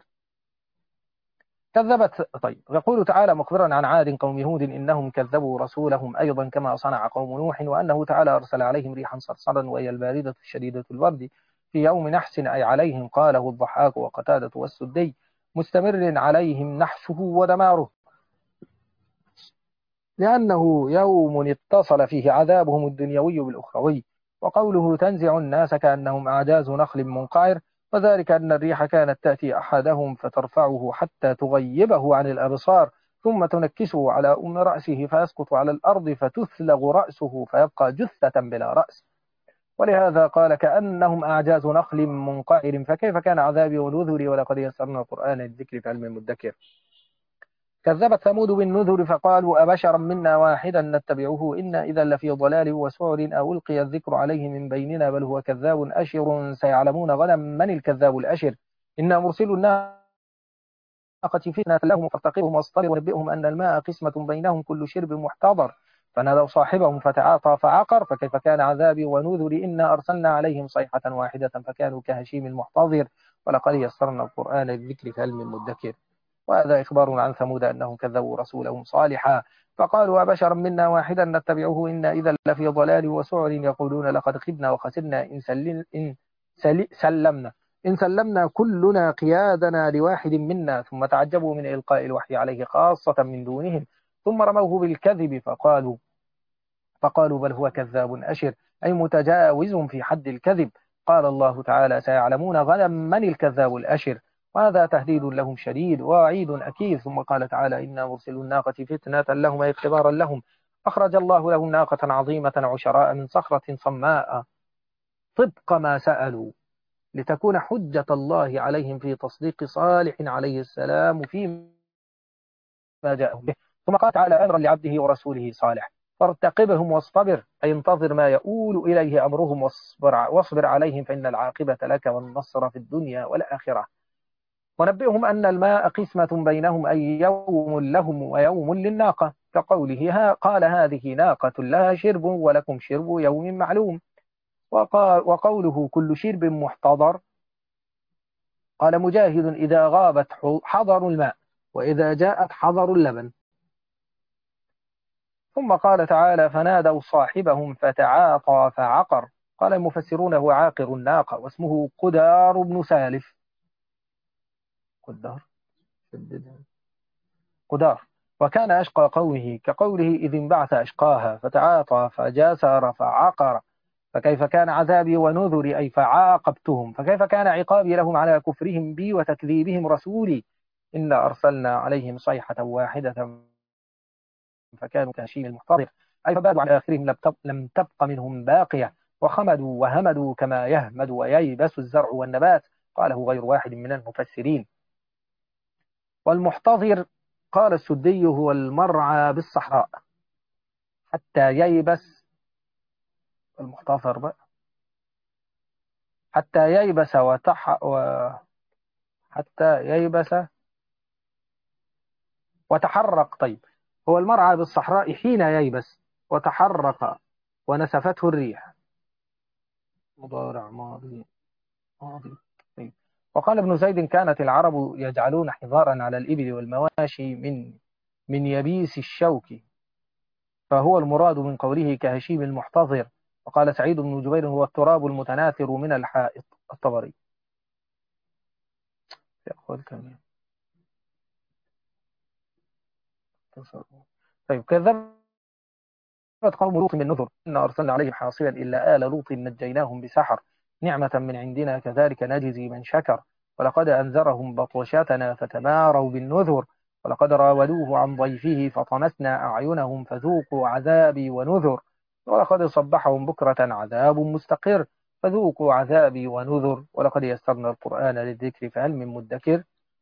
كذبت طيب يقول تعالى مخبرا عن عاد قوم هود إنهم كذبوا رسولهم أيضا كما صنع قوم نوح، وأنه تعالى أرسل عليهم ريحا صرصرا وهي الباردة الشديدة البرد في يوم نحس، أي عليهم، قاله الضحاك وقتادة والسدي مستمر عليهم نحسه ودماره، لأنه يوم اتصل فيه عذابهم الدنيوي بالأخروي. وقوله تنزع الناس كأنهم أعجاز نخل منقعر، وذلك أن الريح كانت تأتي أحدهم فترفعه حتى تغيبه عن الأبصار، ثم تنكسه على أم رأسه فيسقط على الأرض فتثلغ رأسه فيبقى جثة بلا رأس. ولهذا قال كأنهم أعجاز نخل منقعر، فكيف كان عذابي ونذري. ولقد يسرنا القرآن للذكر فهل من مدكر. كذبت ثمود بالنذر فقالوا أبشرا منا واحدا نتبعه إنا إذا لفي ضلال وسعر أو ألقي الذكر عليه من بيننا بل هو كذاب أشر سيعلمون غدا من الكذاب الأشر إنا مرسل الناقة فتنة لهم فارتقبهم واصطبر ونبئهم أن الماء قسمة بينهم كل شرب محتضر فنادوا صاحبهم فتعاطى فعقر فكيف كان عذابي ونذري إنا أرسلنا عليهم صيحة واحدة فكانوا كهشيم المحتضر ولقد يسرنا القرآن للذكر فهل من مدكر. وهذا إخبار عن ثمود أنهم كذبوا رسولهم صالحا فقالوا أبشرا منا واحدا نتبعه إنا إذا لفي ضلال وسعر يقولون لقد خبنا وخسرنا إن, سل... إن سل... سلمنا إن سلمنا كلنا قيادنا لواحد منا ثم تعجبوا من إلقاء الوحي عليه خاصة من دونهم ثم رموه بالكذب فقالوا فقالوا بل هو كذاب أشر أي متجاوز في حد الكذب. قال الله تعالى سيعلمون غدا من الكذاب الأشر، وهذا تهديد لهم شديد ووعيد أكيد. ثم قال تعالى إنا مرسل الناقة فتنة لهم أي اختبارا لهم. أخرج الله لهم ناقة عظيمة عشراء من صخرة صماء طبق ما سألوا لتكون حجة الله عليهم في تصديق صالح عليه السلام فيما جاءهم به. ثم قال تعالى أمرا لعبده ورسوله صالح فارتقبهم واصطبر أي انتظر ما يؤول إليه أمرهم واصبر, واصبر عليهم فإن العاقبة لك والنصر في الدنيا والآخرة. ونبئهم أن الماء قسمة بينهم أي يوم لهم ويوم للناقة كقوله ها قال هذه ناقة لها شرب ولكم شرب يوم معلوم. وقوله كل شرب محتضر قال مجاهد إذا غابت حضر الماء وإذا جاءت حضر اللبن. ثم قال تعالى فنادوا صاحبهم فتعاطى فعقر. قال المفسرون هو عاقر الناقة واسمه قدار بن سالف. قدار قدار وكان أشقى قومه كقوله إذ انبعث أشقاها فتعاطى فجاسر فعقر. فكيف كان عذابي ونذري أي فعاقبتهم فكيف كان عقابي لهم على كفرهم بي وتكذيبهم رسولي. إنا أرسلنا عليهم صيحة واحدة فكانوا كهشيم المحتضر أي فبادوا عن آخرهم لم تبق منهم باقية وخمدوا وهمدوا كما يهمد وييبس الزرع والنبات. قاله غير واحد من المفسرين. والمحتضر قال السدي هو المرعى بالصحراء حتى ييبس. المحتضر بقى حتى ييبس وتح و... حتى ييبس وتحرق. طيب هو المرعى بالصحراء حين ييبس وتحرق ونسفته الريح. مضارع ماضي ماضي. طيب. وقال ابن زيد كانت العرب يجعلون حضارا على الإبل والمواشي من من يبيس الشوك فهو المراد من قوله كهشيم المحتضر. وقال سعيد بن جبير هو التراب المتناثر من الحائط. الطبري. طيب كذبت قوم لوط بالنذر إن أرسلنا عليهم حاصبا إلا آل لوط نجيناهم بسحر نعمة من عندنا كذلك نجزي من شكر. ولقد أنذرهم بطشتنا فتماروا بالنذر ولقد راودوه عن ضيفه فطمسنا أعينهم فذوقوا عذابي ونذر. ولقد صبحهم بكرة عذاب مستقر فذوقوا عذابي ونذر. ولقد يسرنا القرآن للذكر فهل من مدكر.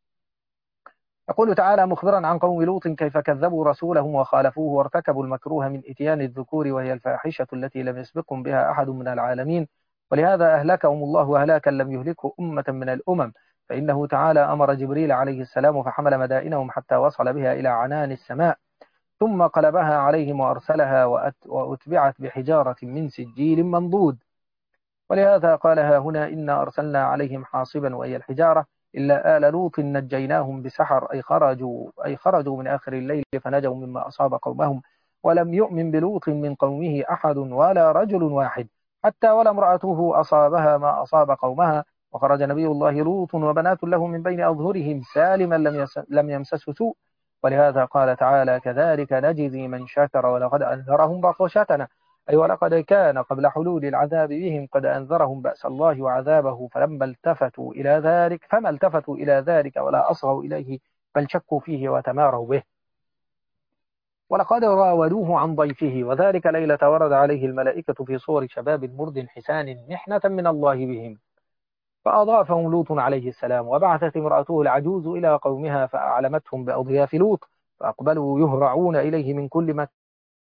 يقول تعالى مخبرا عن قوم لوط كيف كذبوا رسولهم وخالفوه وارتكبوا المكروه من إتيان الذكور وهي الفاحشة التي لم يسبقهم بها أحد من العالمين. ولهذا أهلكهم الله أهلاكا لم يهلكه أمة من الأمم. فإنه تعالى أمر جبريل عليه السلام فحمل مدائنهم حتى وصل بها إلى عنان السماء ثم قلبها عليهم وأرسلها وأتبعت بحجارة من سجيل منضود. ولهذا قالها هنا إنا أرسلنا عليهم حاصبا وهي الحجارة إلا آل لوط نجيناهم بسحر أي خرجوا أي خرجوا من آخر الليل فنجوا مما أصاب قومهم. ولم يؤمن بلوط من قومه أحد ولا رجل واحد حتى ولا امرأته أصابها ما أصاب قومها. وخرج نبي الله لوط وبنات له من بين أظهرهم سالما لم لم يمسسه سوء. ولهذا قال تعالى كذلك نجزي من شكر ولقد أنذرهم بطشتنا أي ولقد كان قبل حلول العذاب بهم قد أنذرهم بأس الله وعذابه فلما التفتوا إلى ذلك فما التفتوا إلى ذلك ولا أصغوا إليه بل شكوا فيه وتماروا به. ولقد راودوه عن ضيفه وذلك ليلة ورد عليه الملائكة في صور شباب مرد حسان محنة من الله بهم فأضافهم لوط عليه السلام. وبعثت امرأته العجوز إلى قومها فأعلمتهم بأضياف لوط فأقبلوا يهرعون إليه من كل مكان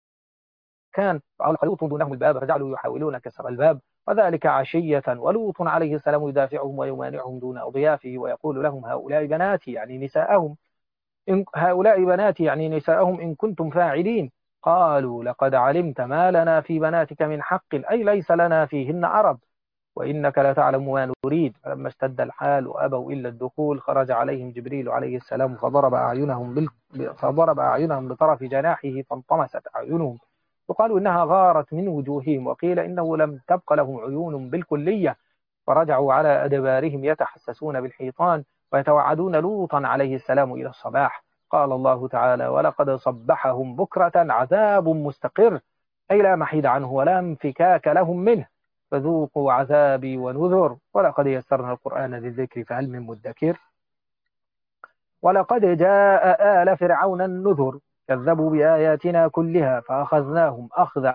كان فألقى لوط دونهم الباب فجعلوا يحاولون كسر الباب وذلك عشية ولوط عليه السلام يدافعهم ويمانعهم دون أضيافه ويقول لهم هؤلاء بناتي يعني نساءهم إن هؤلاء بناتي يعني نساءهم إن كنتم فاعلين. قالوا لقد علمت ما لنا في بناتك من حق أي ليس لنا فيهن عرب وإنك لتعلم ما نريد. فلما اشتد الحال وأبوا إلا الدخول خرج عليهم جبريل عليه السلام فضرب أعينهم بال... فضرب أعينهم بطرف جناحه فانطمست أعينهم وقالوا إنها غارت من وجوههم وقيل إنه لم تبق لهم عيون بالكلية فرجعوا على أدبارهم يتحسسون بالحيطان ويتوعدون لوطا عليه السلام إلى الصباح. قال الله تعالى ولقد صبحهم بكرة عذاب مستقر أي لا محيد عنه ولا انفكاك لهم منه فذوقوا عذابي ونذر. ولقد يسرنا القرآن للذكر فهل من مدكر. ولقد جاء آل فرعون النذر كذبوا بآياتنا كلها فأخذناهم أخذ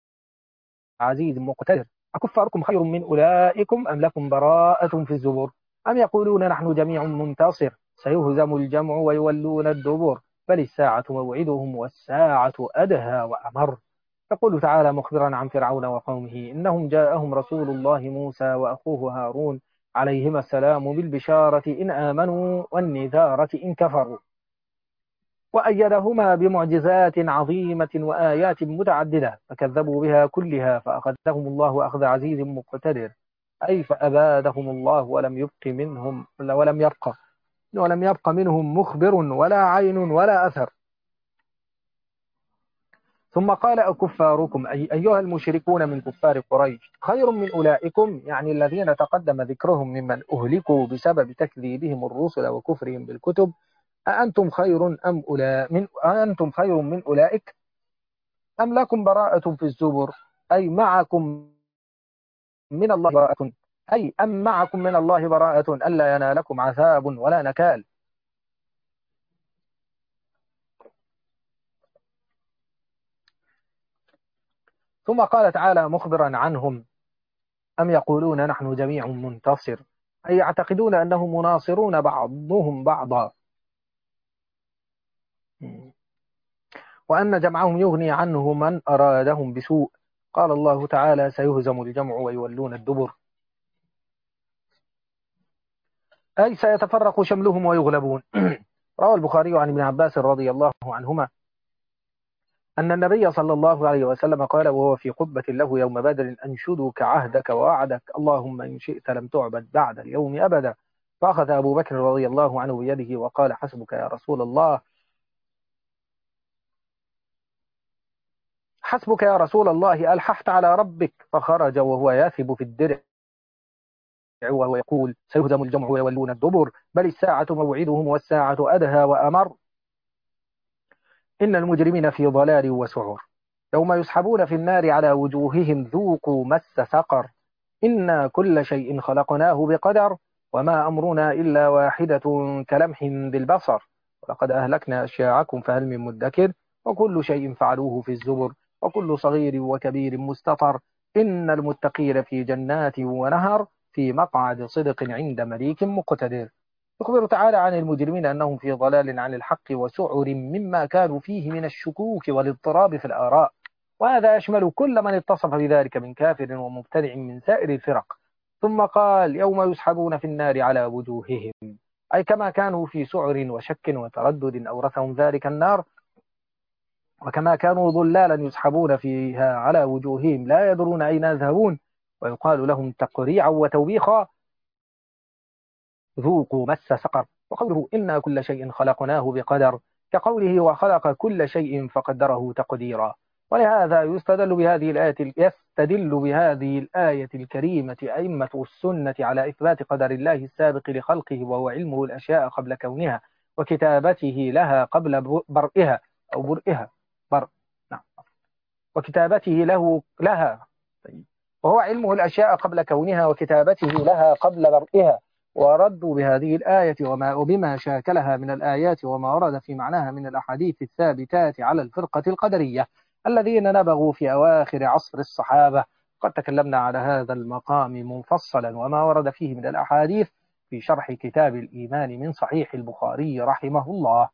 عزيز مقتدر. أكفاركم خير من أولئكم أم لكم براءة في الزبر أم يقولون نحن جميع منتصر سيهزم الجمع ويولون الدبر بل الساعة موعدهم والساعة أدهى وأمر. يقول تعالى مخبرا عن فرعون وقومه إنهم جاءهم رسول الله موسى وأخوه هارون عليهما السلام بالبشارة إن آمنوا والنذارة إن كفروا وأيدهما بمعجزات عظيمة وآيات متعددة فكذبوا بها كلها فأخذهم الله أخذ عزيز مقتدر أي فأبادهم الله ولم يبق منهم ولم يبق ولم يبق منهم مخبر ولا عين ولا أثر. ثم قال أكفاركم أي أيها المشركون من كفار قريش خير من أولئكم، يعني الذين تقدم ذكرهم ممن أهلكوا بسبب تكذيبهم الرسل وكفرهم بالكتب، أأنتم خير أم أولا من أأنتم خير من أولئك أم لكم براءة في الزبر، أي معكم من الله براءة أي أم معكم من الله براءة ألا ينالكم عذاب ولا نكال. ثم قال تعالى مخبرا عنهم أم يقولون نحن جميع منتصر، أي يعتقدون أنهم مناصرون بعضهم بعضا، وأن جمعهم يغني عنه من أرادهم بسوء. قال الله تعالى سيهزم الجمع ويولون الدبر، أي سيتفرق شملهم ويغلبون. روى البخاري عن ابن عباس رضي الله عنهما أن النبي صلى الله عليه وسلم قال وهو في قبة له يوم بدر أنشدك عهدك ووعدك اللهم إن شئت لم تعبد بعد اليوم أبدا. فأخذ أبو بكر رضي الله عنه بيده وقال حسبك يا رسول الله حسبك يا رسول الله ألححت على ربك. فخرج وهو ياثب في الدرع وهو يقول سيهزم الجمع ويولون الدبر بل الساعة موعدهم والساعة أدهى وأمر إن المجرمين في ضلال وسعر يوم يسحبون في النار على وجوههم ذوقوا مس سقر إنا كل شيء خلقناه بقدر وما أمرنا إلا واحدة كلمح بالبصر ولقد أهلكنا أشياعكم فهل من مدكر وكل شيء فعلوه في الزبر وكل صغير وكبير مستطر إن المتقين في جنات ونهر في مقعد صدق عند مليك مقتدر. يخبر تعالى عن المجرمين أنهم في ضلال عن الحق وسعر مما كانوا فيه من الشكوك والاضطراب في الآراء، وهذا يشمل كل من اتصف بذلك من كافر ومبتدع من سائر الفرق. ثم قال يوم يسحبون في النار على وجوههم، أي كما كانوا في سعر وشك وتردد أورثهم ذلك النار، وكما كانوا ضلالا يسحبون فيها على وجوههم لا يدرون أين يذهبون، ويقال لهم تقريعا وتوبيخا ذوقوا مس سقر. وقوله إنا كل شيء خلقناه بقدر كقوله وخلق كل شيء فقدره تقديرا. ولهذا يستدل بهذه الآية يستدل بهذه الآية الكريمة أئمة السنة على إثبات قدر الله السابق لخلقه وهو علمه الأشياء قبل كونها وكتابته لها قبل برئها أو برئها بر نعم وكتابته له لها وهو علمه الأشياء قبل كونها وكتابته لها قبل برئها. وردوا بهذه الآية وما وبما شاكلها من الآيات وما ورد في معناها من الأحاديث الثابتات على الفرقة القدرية الذين نبغوا في أواخر عصر الصحابة. قد تكلمنا على هذا المقام مفصلا وما ورد فيه من الأحاديث في شرح كتاب الإيمان من صحيح البخاري رحمه الله.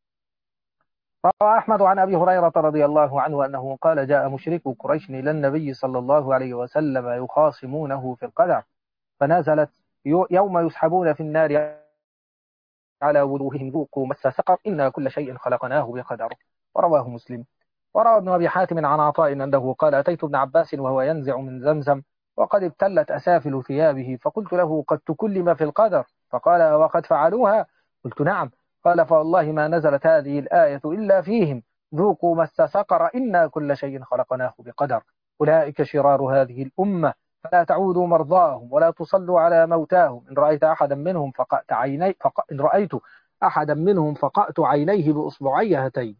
روى أحمد عن أبي هريرة رضي الله عنه أنه قال جاء مشركو قريش إلى النبي صلى الله عليه وسلم يخاصمونه في القدر فنزلت يوم يسحبون في النار على وجوههم ذوقوا مس سقر إنا كل شيء خلقناه بقدر. ورواه مسلم. وروى ابن أبي حاتم عن عطاء أنه قال أتيت ابن عباس وهو ينزع من زمزم وقد ابتلت أسافل ثيابه فقلت له قد تكلم في القدر فقال وقد فعلوها قلت نعم قال فوالله ما نزلت هذه الآية إلا فيهم ذوقوا مس سقر إنا كل شيء خلقناه بقدر أولئك شرار هذه الأمة فلا تعودوا مرضاهم ولا تصلوا على موتاهم إن رأيت أحدا منهم فقأت عيني فق... إن رأيت أحدا منهم فقأت عينيه بأصبعي هاتين.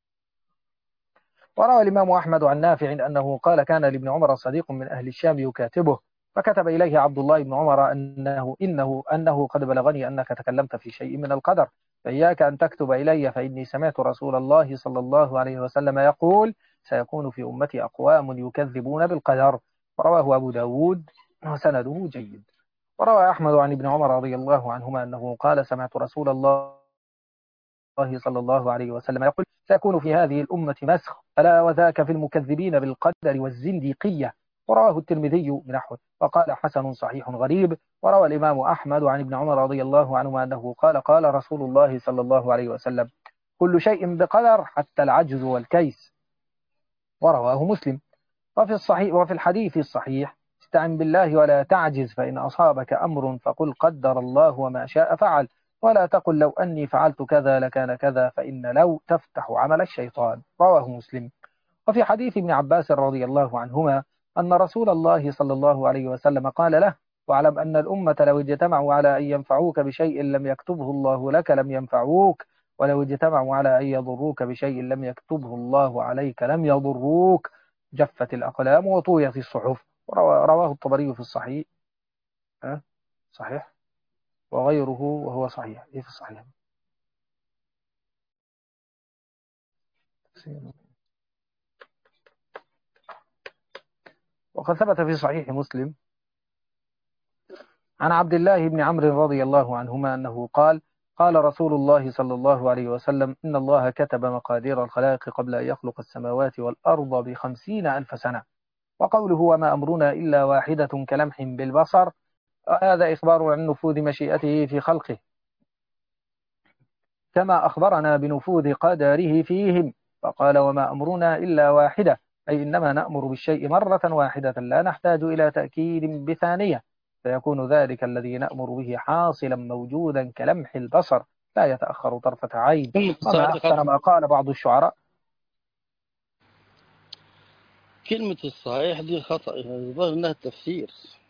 وروى الإمام أحمد عن نافع أنه قال كان لابن عمر صديق من أهل الشام يكاتبه فكتب إليه عبد الله بن عمر أنه إنه أنه قد بلغني أنك تكلمت في شيء من القدر فإياك أن تكتب إلي فإني سمعت رسول الله صلى الله عليه وسلم يقول سيكون في أمتي أقوام يكذبون بالقدر. رواه أبو داود وسنده جيد. وروى أحمد عن ابن عمر رضي الله عنهما أنه قال سمعت رسول الله صلى الله عليه وسلم يقول سيكون في هذه الأمة مسخ ألا وذاك في المكذبين بالقدر والزنديقية. ورواه الترمذي بنحوه وقال حسن صحيح غريب. وروى الإمام أحمد عن ابن عمر رضي الله عنهما أنه قال قال رسول الله صلى الله عليه وسلم كل شيء بقدر حتى العجز والكيس. ورواه مسلم. وفي الصحيح وفي الحديث الصحيح استعن بالله ولا تعجز فإن أصابك أمر فقل قدر الله وما شاء فعل ولا تقل لو أني فعلت كذا لكان كذا فإن لو تفتح عمل الشيطان. رواه مسلم. وفي حديث ابن عباس رضي الله عنهما أن رسول الله صلى الله عليه وسلم قال له: واعلم أن الأمة لو اجتمعوا على أن ينفعوك بشيء لم يكتبه الله لك لم ينفعوك، ولو اجتمعوا على أن يضروك بشيء لم يكتبه الله عليك لم يضروك. جفت الأقلام وطويت الصحف. رواه الطبري في الصحيح أه؟ صحيح وغيره وهو صحيح. إيه في الصحيح؟ وقد ثبت في صحيح مسلم عن عبد الله بن عمرو رضي الله عنهما أنه قال: قال رسول الله صلى الله عليه وسلم: إن الله كتب مقادير الخلائق قبل أن يخلق السماوات والأرض بخمسين ألف سنة. وقوله: وما أمرنا إلا واحدة كلمح بالبصر، هذا إخبار عن نفوذ مشيئته في خلقه، كما أخبرنا بنفوذ قدره فيهم. فقال: وما أمرنا إلا واحدة، أي إنما نأمر بالشيء مرة واحدة لا نحتاج إلى تأكيد بثانية، فيكون ذلك الذي نأمر به حاصلا موجودا كلمح البصر لا يتأخر طرفة عين. كلمة وما الصحيح دي أحسن خطأ. ما قال بعض الشعراء. كلمة الصحيح دي خطأ، يظهر إنها التفسير.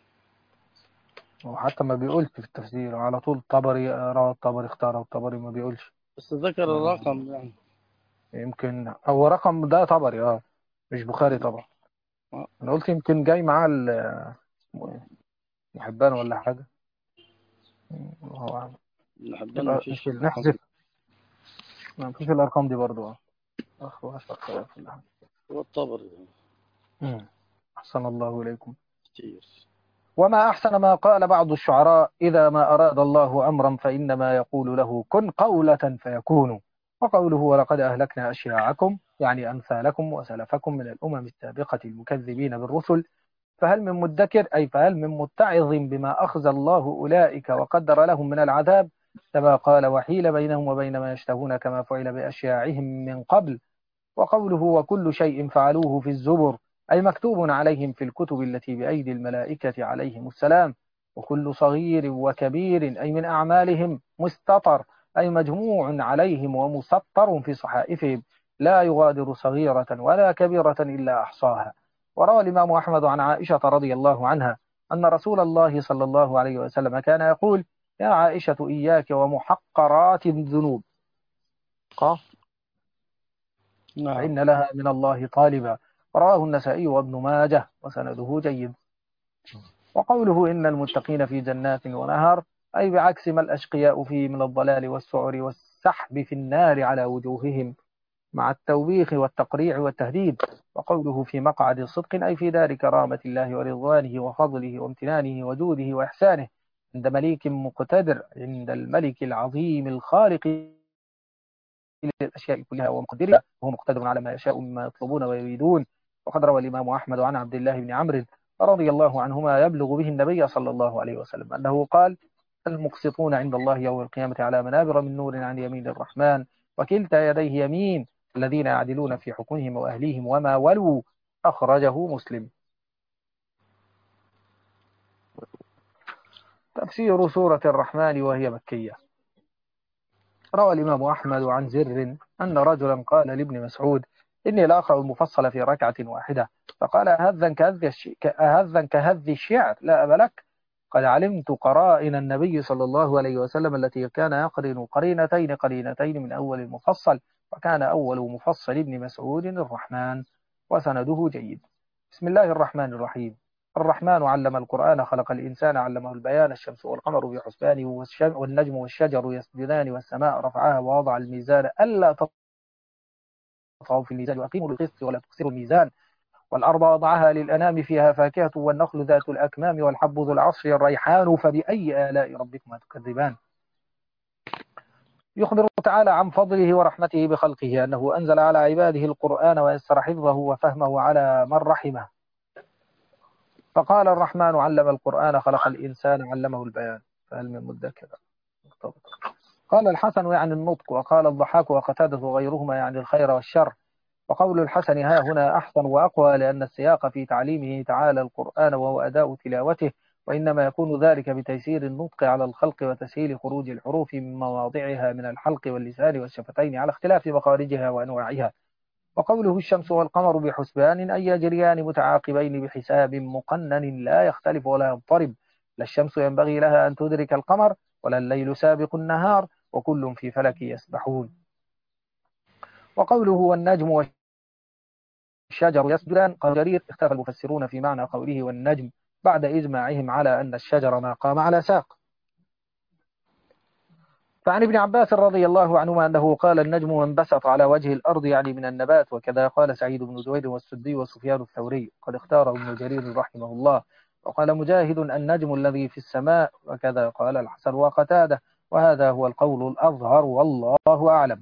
وحتى ما بيقولش في التفسير على طول طبري، روى الطبري، اختاره الطبري، ما بيقولش. بس ذكر الرقم يعني. يمكن هو رقم ده طبري، اه مش بخاري طبعا. آه. انا قلت يمكن جاي معاه ال- محبان ولا حاجة. هو عام. ابن حبان يبقى مفيش في نشيل الرقم نحذف. دي. ما فيش الأرقام دي برضو. اه أخ وعشر خلاف في الأهم. هو الطبري مم. أحسن الله إليكم. كتير. وما أحسن ما قال بعض الشعراء: إذا ما أراد الله أمرا فإنما يقول له كن قولة فيكون. وقوله: ولقد أهلكنا أشياعكم، يعني أمثالكم وسلفكم من الأمم السابقة المكذبين بالرسل، فهل من مدكر، أي فهل من متعظ بما أخزى الله أولئك وقدر لهم من العذاب، كما قال: وحيل بينهم وبين ما يشتهون كما فعل بأشياعهم من قبل. وقوله: وكل شيء فعلوه في الزبر، أي مكتوب عليهم في الكتب التي بأيدي الملائكة عليهم السلام. وكل صغير وكبير، أي من أعمالهم، مستطر، أي مجموع عليهم ومسطر في صحائفهم، لا يغادر صغيرة ولا كبيرة إلا أحصاها. وروى الإمام أحمد عن عائشة رضي الله عنها أن رسول الله صلى الله عليه وسلم كان يقول: يا عائشة إياك ومحقرات الذنوب، نعم. فإن لها من الله طالبا. رواه النسائي وابن ماجه وسنده جيد. وقوله: إن المتقين في جنات ونهر، أي بعكس ما الأشقياء فيه من الضلال والسعر والسحب في النار على وجوههم، مع التوبيخ والتقريع والتهديد. وقوله: في مقعد صدق، أي في دار كرامة الله ورضوانه وفضله وامتنانه وجوده وإحسانه، عند مليك مقتدر، عند الملك العظيم الخالق للأشياء كلها ومقدرها، وهو مقتدر على ما يشاء مما يطلبون ويريدون. وقد روى الإمام أحمد عن عبد الله بن عمرو رضي الله عنهما يبلغ به النبي صلى الله عليه وسلم أنه قال: المقسطون عند الله يوم القيامة على منابر من نور عن يمين الرحمن، وكلتا يديه يمين، الذين يعدلون في حكمهم وأهليهم وما ولوا. أخرجه مسلم. تفسير سورة الرحمن وهي مكية. روى الإمام أحمد عن زر أن رجلا قال لابن مسعود: إني لا أقرأ المفصل في ركعة واحدة. فقال: أهذا كهذ الش- أهذا كهذ الشعر لا أب لك؟ قد علمت قرائن النبي صلى الله عليه وسلم التي كان يقرن قرينتين قرينتين من أول المفصل، وكان أول مفصل ابن مسعود الرحمن. وسنده جيد. بسم الله الرحمن الرحيم. الرحمن علم القرآن، خلق الإنسان، علمه البيان. الشمس والقمر بحسبان، والشم- والنجم والشجر يسجدان، والسماء رفعها ووضع الميزان ألا تطغوا في الميزان وأقيموا القسط ولا تكسروا الميزان. والأرض وضعها للأنام، فيها فاكهة والنخل ذات الأكمام والحب ذو العصف الريحان، فبأي آلاء ربكما تكذبان. يخبر تعالى عن فضله ورحمته بخلقه، أنه أنزل على عباده القرآن ويسر حفظه وفهمه على من رحمه. فقال: الرحمن علم القرآن، خلق الإنسان، علمه البيان. فهل من مدكر؟ قال الحسن: يعني النطق. وقال الضحاك وقتادة وغيرهما: يعني الخير والشر. وقول الحسن ها هنا أحسن وأقوى، لأن السياق في تعليمه تعالى القرآن وهو أداء تلاوته، وإنما يكون ذلك بتيسير النطق على الخلق وتسهيل خروج الحروف من مواضعها من الحلق واللسان والشفتين على اختلاف مخارجها وأنواعها. وقوله الشمس والقمر بحسبان أي يجريان متعاقبين بحساب مقنن لا يختلف ولا يضطرب، لا الشمس ينبغي لها أن تدرك القمر ولا الليل سابق النهار وكل في فلك يسبحون. وقوله والنجم والشجر يسجدان قال جرير اختلف المفسرون في معنى قوله والنجم بعد إجماعهم على أن الشجر ما قام على ساق. فعن ابن عباس رضي الله عنهما أنه قال النجم انبسط على وجه الأرض يعني من النبات، وكذا قال سعيد بن جبير والسدي وسفيان الثوري، قد اختاره ابن جرير رحمه الله. وقال مجاهد النجم الذي في السماء، وكذا قال الحسن وقتاده، وهذا هو القول الأظهر والله أعلم.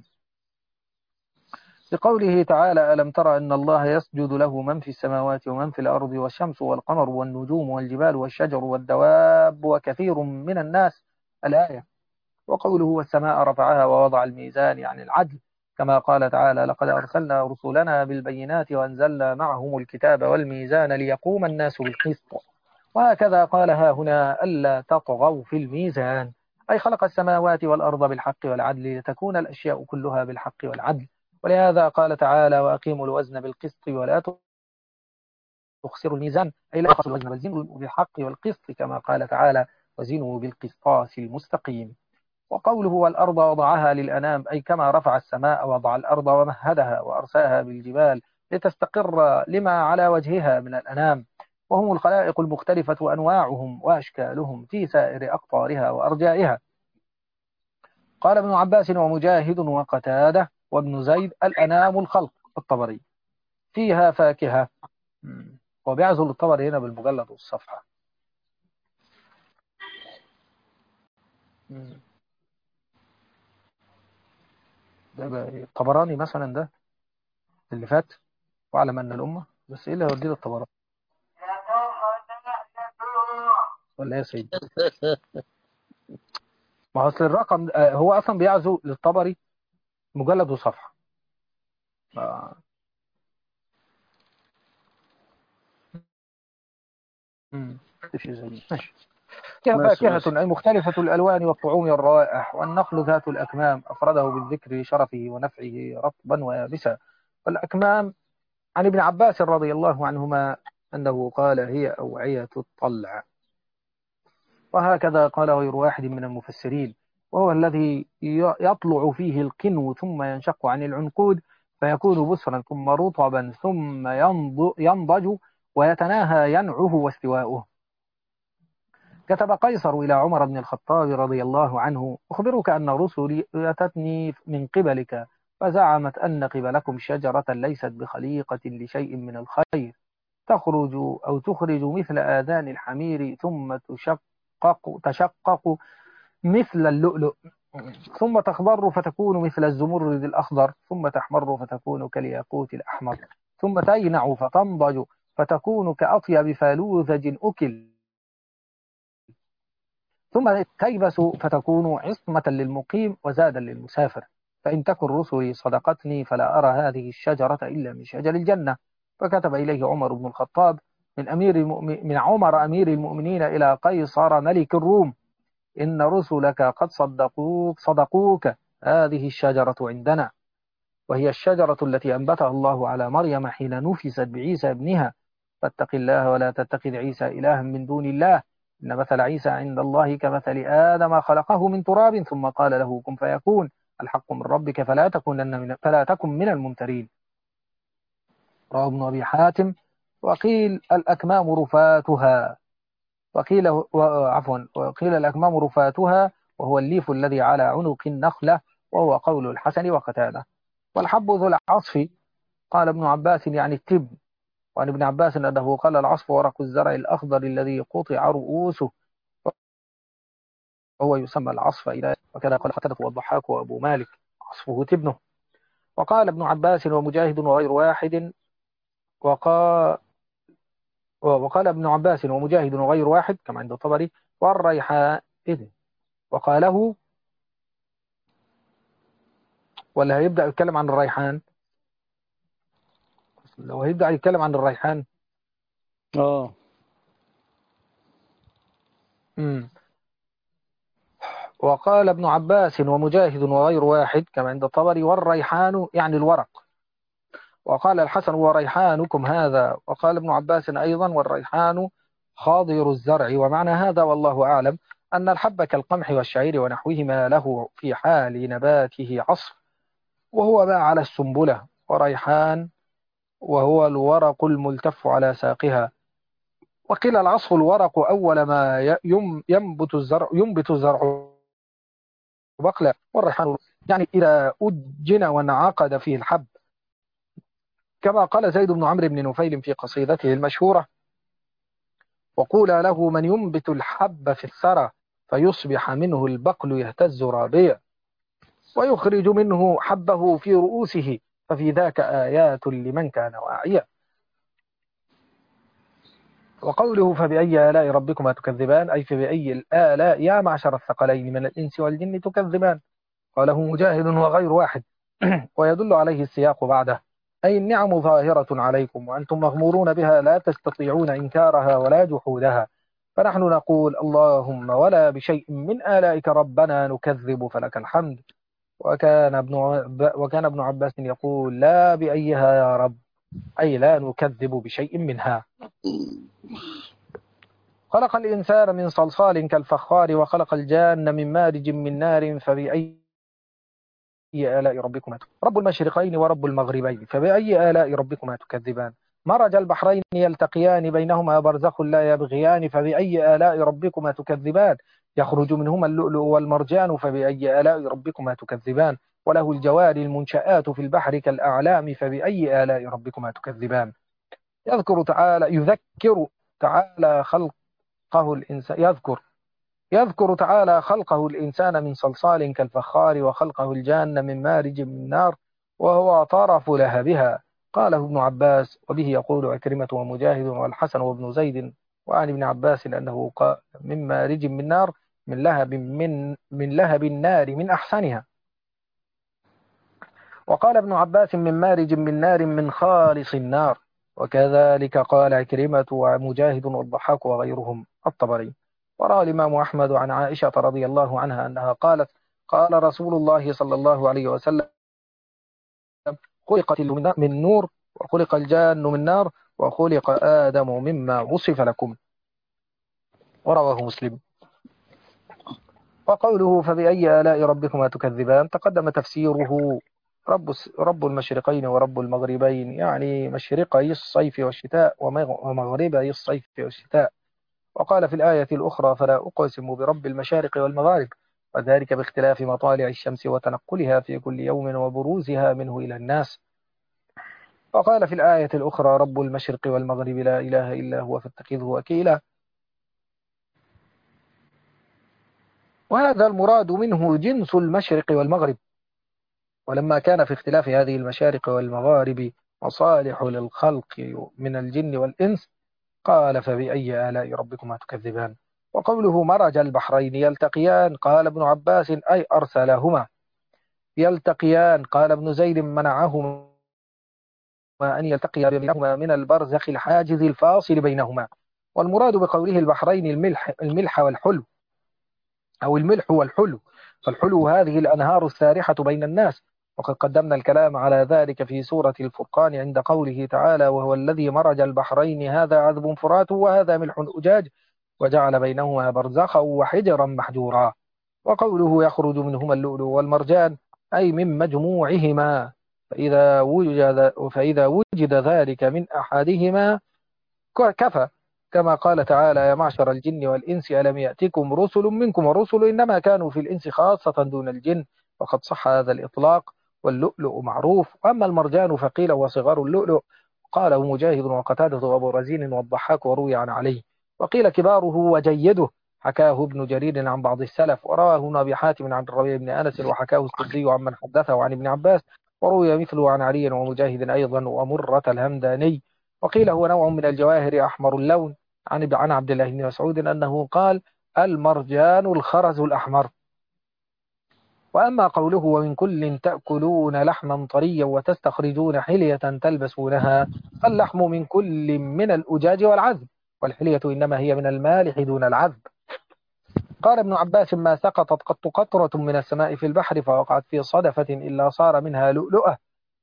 لقوله تعالى ألم تر أن الله يسجد له من في السماوات ومن في الأرض والشمس والقمر والنجوم والجبال والشجر والدواب وكثير من الناس الآية. وقوله والسماء رفعها ووضع الميزان يعني العدل، كما قال تعالى لقد أرسلنا رسلنا بالبينات وأنزلنا معهم الكتاب والميزان ليقوم الناس بالقسط. وهكذا قال ها هنا ألا تطغوا في الميزان، أي خلق السماوات والأرض بالحق والعدل لتكون الأشياء كلها بالحق والعدل. ولهذا قال تعالى وأقيموا الوزن بالقسط ولا تخسروا الميزان، أي لا تخسروا الوزن بل زنوا بالحق والقسط، كما قال تعالى وزنوا بالقسطاس المستقيم. وقوله والأرض وضعها للأنام، أي كما رفع السماء وضع الأرض ومهدها وأرساها بالجبال لتستقر لما على وجهها من الأنام، وهم الخلائق المختلفة وأنواعهم وأشكالهم في سائر أقطارها وأرجائها. قال ابن عباس ومجاهد وقتاده وابن زيد الأنام الخلق. الطبري فيها فاكهة، وبيعزل الطبري هنا بالمجلد والصفحة. ده الطبراني مثلا ده اللي فات واعلم ان الامه، بس ايه اللي هيوديه للطبراني ولا ايه يا سيدي؟ ما هو اصل الرقم هو اصلا بيعزو للطبري مجلد وصفحه. آه. ماشي. فاكهة أي مختلفة الألوان والطعوم والروائح، والنخل ذات الأكمام أفرده بالذكر لشرفه ونفعه رطبا ويابسا. والأكمام عن ابن عباس رضي الله عنهما أنه قال هي أوعية الطلع، وهكذا قال غير واحد من المفسرين، وهو الذي يطلع فيه القنو ثم ينشق عن العنقود فيكون بسرا ثم رطبا ثم ينضج ويتناهى ينعه واستواؤه. كتب قيصر إلى عمر بن الخطاب رضي الله عنه أخبرك أن رسلي أتتني من قبلك فزعمت أن قبلكم شجرة ليست بخليقة لشيء من الخير، تخرج أو تخرج مثل آذان الحمير ثم تشقق تشقق مثل اللؤلؤ، ثم تخضر فتكون مثل الزمرد الأخضر، ثم تحمر فتكون كالياقوت الأحمر، ثم تينع فتنضج فتكون كأطيب فالوذج أكل، ثم تيبس فتكون عصمة للمقيم وزادا للمسافر. فإن تكن رسلي صدقتني فلا أرى هذه الشجرة إلا من شجر الجنة. فكتب إليه عمر بن الخطاب من أمير المؤمن من عمر أمير المؤمنين إلى قيصر ملك الروم إن رسلك قد صدقوك صدقوك هذه الشجرة عندنا، وهي الشجرة التي أنبتها الله على مريم حين نفست بعيسى ابنها، فاتق الله ولا تتخذ عيسى إلها من دون الله إن مثل عيسى عند الله كمثل آدم خلقه من تراب ثم قال له كن فيكون الحق من ربك فلا تكن من فلا تكن من الممترين. رواه ابن أبي حاتم. وقيل الأكمام رفاتها، وقيل عفوا وقيل الأكمام رفاتها وهو الليف الذي على عنق النخلة، وهو قول الحسن وقتاده. والحب ذو العصف قال ابن عباس يعني التبن. وعن ابن عباس أنه قال العصف ورق الزرع الأخضر الذي قطع رؤوسه وهو يسمى العصف إلى، وكذا قال قتادة والضحاك وأبو مالك عصفه تبنه. وقال ابن عباس ومجاهد وغير واحد وقال وقال ابن عباس ومجاهد وغير واحد كما عند الطبري والريحان إذن وقاله، ولا هيبدأ يتكلم عن الريحان؟ لو هيبدأ يتكلم عن الريحان اه امم وقال ابن عباس ومجاهد وغير واحد كما عند الطبري والريحان يعني الورق. وقال الحسن وريحانكم هذا. وقال ابن عباس أيضا والريحان خاضر الزرع. ومعنى هذا والله أعلم أن الحب كالقمح والشعير ونحوهما له في حال نباته عصف وهو ما على السنبلة، وريحان وهو الورق الملتف على ساقها. وقيل العصف الورق أول ما ينبت الزرع ينبت الزرع بقلا، والريحان يعني إذا أجن وانعقد فيه الحب، كما قال زيد بن عمرو بن نفيل في قصيدته المشهورة: وقولا له من ينبت الحب في الثرى فيصبح منه البقل يهتز رابيا ويخرج منه حبه في رؤوسه ففي ذاك آيات لمن كان واعيا. وقوله فبأي آلاء ربكما تكذبان أي فبأي الآلاء يا معشر الثقلين من الإنس والجن تكذبان. قاله مجاهد وغير واحد ويدل عليه السياق بعده أي النعم ظاهرة عليكم وأنتم مغمورون بها لا تستطيعون إنكارها ولا جحودها، فنحن نقول اللهم ولا بشيء من آلائك ربنا نكذب فلك الحمد. وكان ابن عب... وكان ابن عباس يقول لا بأيها يا رب أي لا نكذب بشيء منها. خلق الإنسان من صلصال كالفخار وخلق الجان من مارج من نار فبأي آلاء ربكما رب المشرقين ورب المغربين فبأي آلاء ربكما تكذبان. مرج البحرين يلتقيان بينهما برزخ لا يبغيان فبأي آلاء ربكما تكذبان. يخرج منهما اللؤلؤ والمرجان فبأي آلاء ربكما تكذبان. وله الجوار المنشآت في البحر كالأعلام فبأي آلاء ربكما تكذبان. يذكر تعالى يذكر تعالى خلقه الإنسان يذكر يذكر تعالى خلقه الإنسان من صلصال كالفخار وخلقه الجان من مارج من نار وهو طرف لهبها. قاله ابن عباس وبه يقول عكرمة ومجاهد والحسن وابن زيد وعن ابن عباس لأنه قال من مارج من نار من لهب من من لهب النار من أحسنها. وقال ابن عباس من مارج من نار من خالص النار. وكذلك قال عكرمة ومجاهد والضحاك وغيرهم الطبري. وروى الإمام أحمد عن عائشة رضي الله عنها أنها قالت قال رسول الله صلى الله عليه وسلم خلقت من نور وخلق الجان من نار وخلق آدم مما وصف لكم. ورواه مسلم. وقوله فبأي آلاء ربكما تكذبان تقدم تفسيره رب رب المشرقين ورب المغربين يعني مشرقي الصيف والشتاء ومغربي الصيف والشتاء. وقال في الآية الأخرى فلا أقسم برب المشارق والمغارب وذلك باختلاف مطالع الشمس وتنقلها في كل يوم وبروزها منه إلى الناس. وقال في الآية الأخرى رب المشرق والمغرب لا إله إلا هو فاتخذه وكيلا. وهذا المراد منه جنس المشرق والمغرب. ولما كان في اختلاف هذه المشارق والمغارب مصالح للخلق من الجن والإنس قال فبأي آلاء ربكما تكذبان. وقوله مرج البحرين يلتقيان قال ابن عباس أي أرسلهما. يلتقيان قال ابن زيد منعهما أن يلتقيا بينهما من البرزخ الحاجز الفاصل بينهما. والمراد بقوله البحرين الملح, الملح والحلو أو الملح والحلو. فالحلو هذه الأنهار السارحة بين الناس. وقد قدمنا الكلام على ذلك في سورة الفرقان عند قوله تعالى وهو الذي مرج البحرين هذا عذب فرات وهذا ملح أجاج وجعل بينهما برزخا وحجرا محجورا. وقوله يخرج منهما اللؤلؤ والمرجان أي من مجموعهما فإذا وجد, فإذا وجد ذلك من أحدهما كفى كما قال تعالى يا معشر الجن والإنس ألم يأتكم رسل منكم ورسل إنما كانوا في الإنس خاصة دون الجن وقد صح هذا الإطلاق. واللؤلؤ معروف أما المرجان فقيل وصغار اللؤلؤ قاله مجاهد وقتادة وأبو رزين والضحاك وروي عن عليه. وقيل كباره وجيده حكاه ابن جرير عن بعض السلف ورواه ابن أبي حاتم عن الربيع بن أنس وحكاه السدي عمن حدثه عن ابن عباس وروي مثله عن علي ومجاهد أيضا ومرة الهمداني. وقيل هو نوع من الجواهر أحمر اللون عن عن عبد الله بن مسعود أنه قال المرجان الخرز الأحمر. وأما قوله ومن كل تأكلون لحما طريا وتستخرجون حلية تلبسونها فاللحم من كل من الأجاج والعذب والحلية إنما هي من المالح دون العذب. قال ابن عباس ما سقطت قط قطرة من السماء في البحر فوقعت في صدفة إلا صار منها لؤلؤة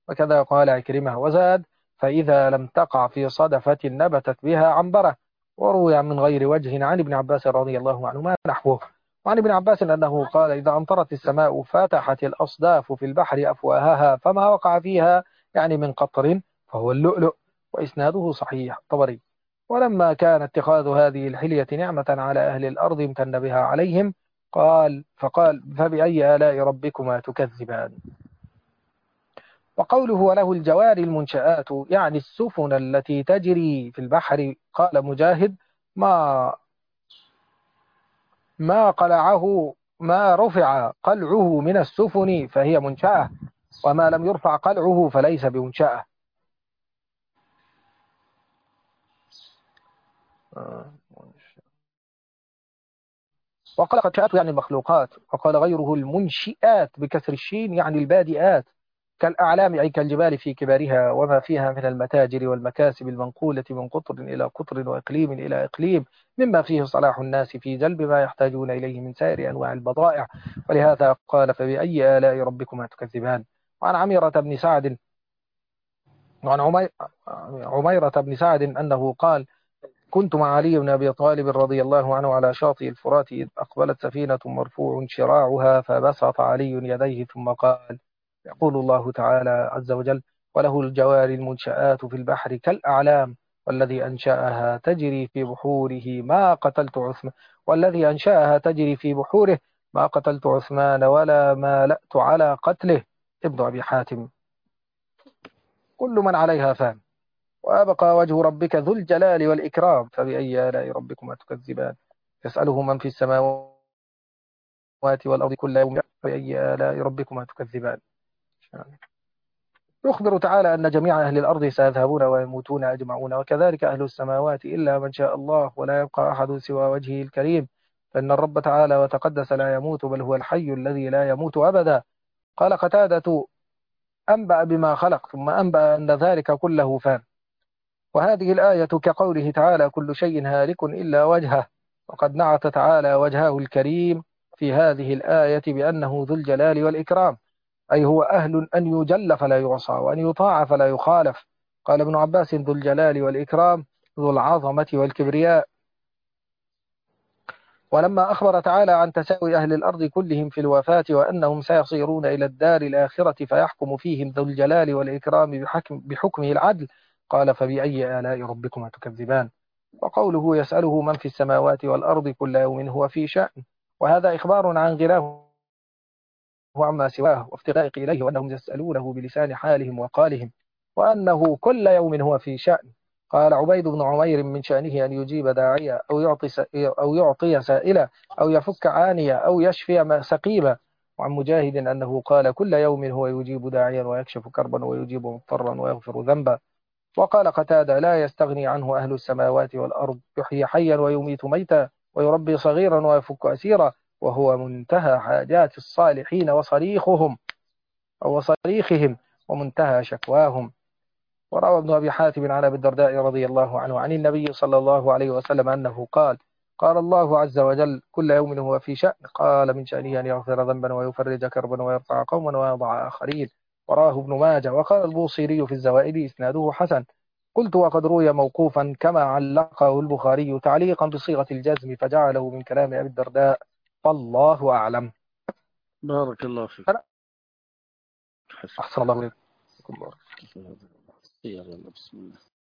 وكذا قال عكرمة. وزاد: فإذا لم تقع في صدفة نبتت بها عنبرة. وروي من غير وجه عن ابن عباس رضي الله عنهما نحوه. وعن ابن عباس أنه قال: إذا أمطرت السماء فتحت الأصداف في البحر أفواهها فما وقع فيها يعني من قطر فهو اللؤلؤ. وإسناده صحيح. طبري. ولما كان اتخاذ هذه الحلية نعمة على أهل الأرض امتن بها عليهم. قال فقال: فبأي آلاء ربكما تكذبان. وقوله: وله الجوار المنشآت يعني السفن التي تجري في البحر. قال مجاهد: ما ما قلعه ما رفع قلعه من السفن فهي منشأة، وما لم يرفع قلعه فليس بمنشأة. وقال قد شاءت يعني المخلوقات. وقال غيره: المنشئات بكسر الشين يعني البادئات، كالأعلام أي كالجبال في كبارها وما فيها من المتاجر والمكاسب المنقولة من قطر إلى قطر وإقليم إلى إقليم، مما فيه صلاح الناس في جلب ما يحتاجون إليه من سائر أنواع البضائع. ولهذا قال: فبأي آلاء ربكما تكذبان. وعن عميرة بن سعد وعن عمي- عميرة بن سعد أنه قال: كنت مع علي بن أبي طالب رضي الله عنه على شاطئ الفرات إذ أقبلت سفينة مرفوع شراعها فبسط علي يديه ثم قال: يقول الله تعالى عز وجل: وله الجوار المنشآت في البحر كالأعلام والذي أنشأها تجري في بحوره ما قتلت عثمان والذي أنشأها تجري في بحوره ما قتلت عثمان ولا مالأت على قتله. ابن أبي حاتم. كل من عليها فان، وأبقى وجه ربك ذو الجلال والإكرام. فبأي آلاء ربكما تكذبان. يسأله من في السماوات والأرض كل يوم. فبأي آلاء ربكما تكذبان. يخبر تعالى أن جميع أهل الأرض سيذهبون ويموتون أجمعون، وكذلك أهل السماوات إلا من شاء الله، ولا يبقى أحد سوى وجهه الكريم، فإن الرب تعالى وتقدس لا يموت، بل هو الحي الذي لا يموت أبدا. قال قتادة: أنبأ بما خلق، ثم أنبأ أن ذلك كله فان. وهذه الآية كقوله تعالى: كل شيء هالك إلا وجهه. وقد نعت تعالى وجهه الكريم في هذه الآية بأنه ذو الجلال والإكرام، أي هو أهل أن يجل فلا يعصى وأن يطاع فلا يخالف. قال ابن عباس: ذو الجلال والإكرام ذو العظمة والكبرياء. ولما أخبر تعالى عن تساوي أهل الأرض كلهم في الوفاة وأنهم سيصيرون إلى الدار الآخرة فيحكم فيهم ذو الجلال والإكرام بحكم بحكمه العدل، قال: فبأي آلاء ربكما تكذبان. وقوله: يسأله من في السماوات والأرض كل يوم هو في شأن، وهذا إخبار عن غناه وعما سواه وافتقاق إليه، وأنهم يسألونه بلسان حالهم وقالهم، وأنه كل يوم هو في شأن. قال عبيد بن عمير: من شأنه أن يجيب داعية أو يعطي أو يعطي سائلة أو يفك عانية أو يشفي سقيمة. وعن مجاهد أنه قال: كل يوم هو يجيب داعيا ويكشف كربا ويجيب مضطرا ويغفر ذنبا. وقال قتادة: لا يستغني عنه أهل السماوات والأرض، يحيي حيا ويميت ميتا ويربي صغيرا ويفك أسيرا، وهو منتهى حاجات الصالحين وصريخهم أو وصريخهم ومنتهى شكواهم. وروى ابن أبي حاتم عن أبي الدرداء رضي الله عنه عن النبي صلى الله عليه وسلم أنه قال: قال الله عز وجل: كل يوم هو في شأن. قال: من شأنه أن يغفر ذنبا ويفرج كربا ويرفع قوما ويضع آخرين. وراه ابن ماجه. وقال البوصيري في الزوائد: إسناده حسن. قلت: وقد روي موقوفا كما علقه البخاري تعليقا بصيغة الجزم فجعله من كلام أبي الدرداء، والله أعلم. بارك الله فيك. أحسن الله إليكم. يلا بسم الله.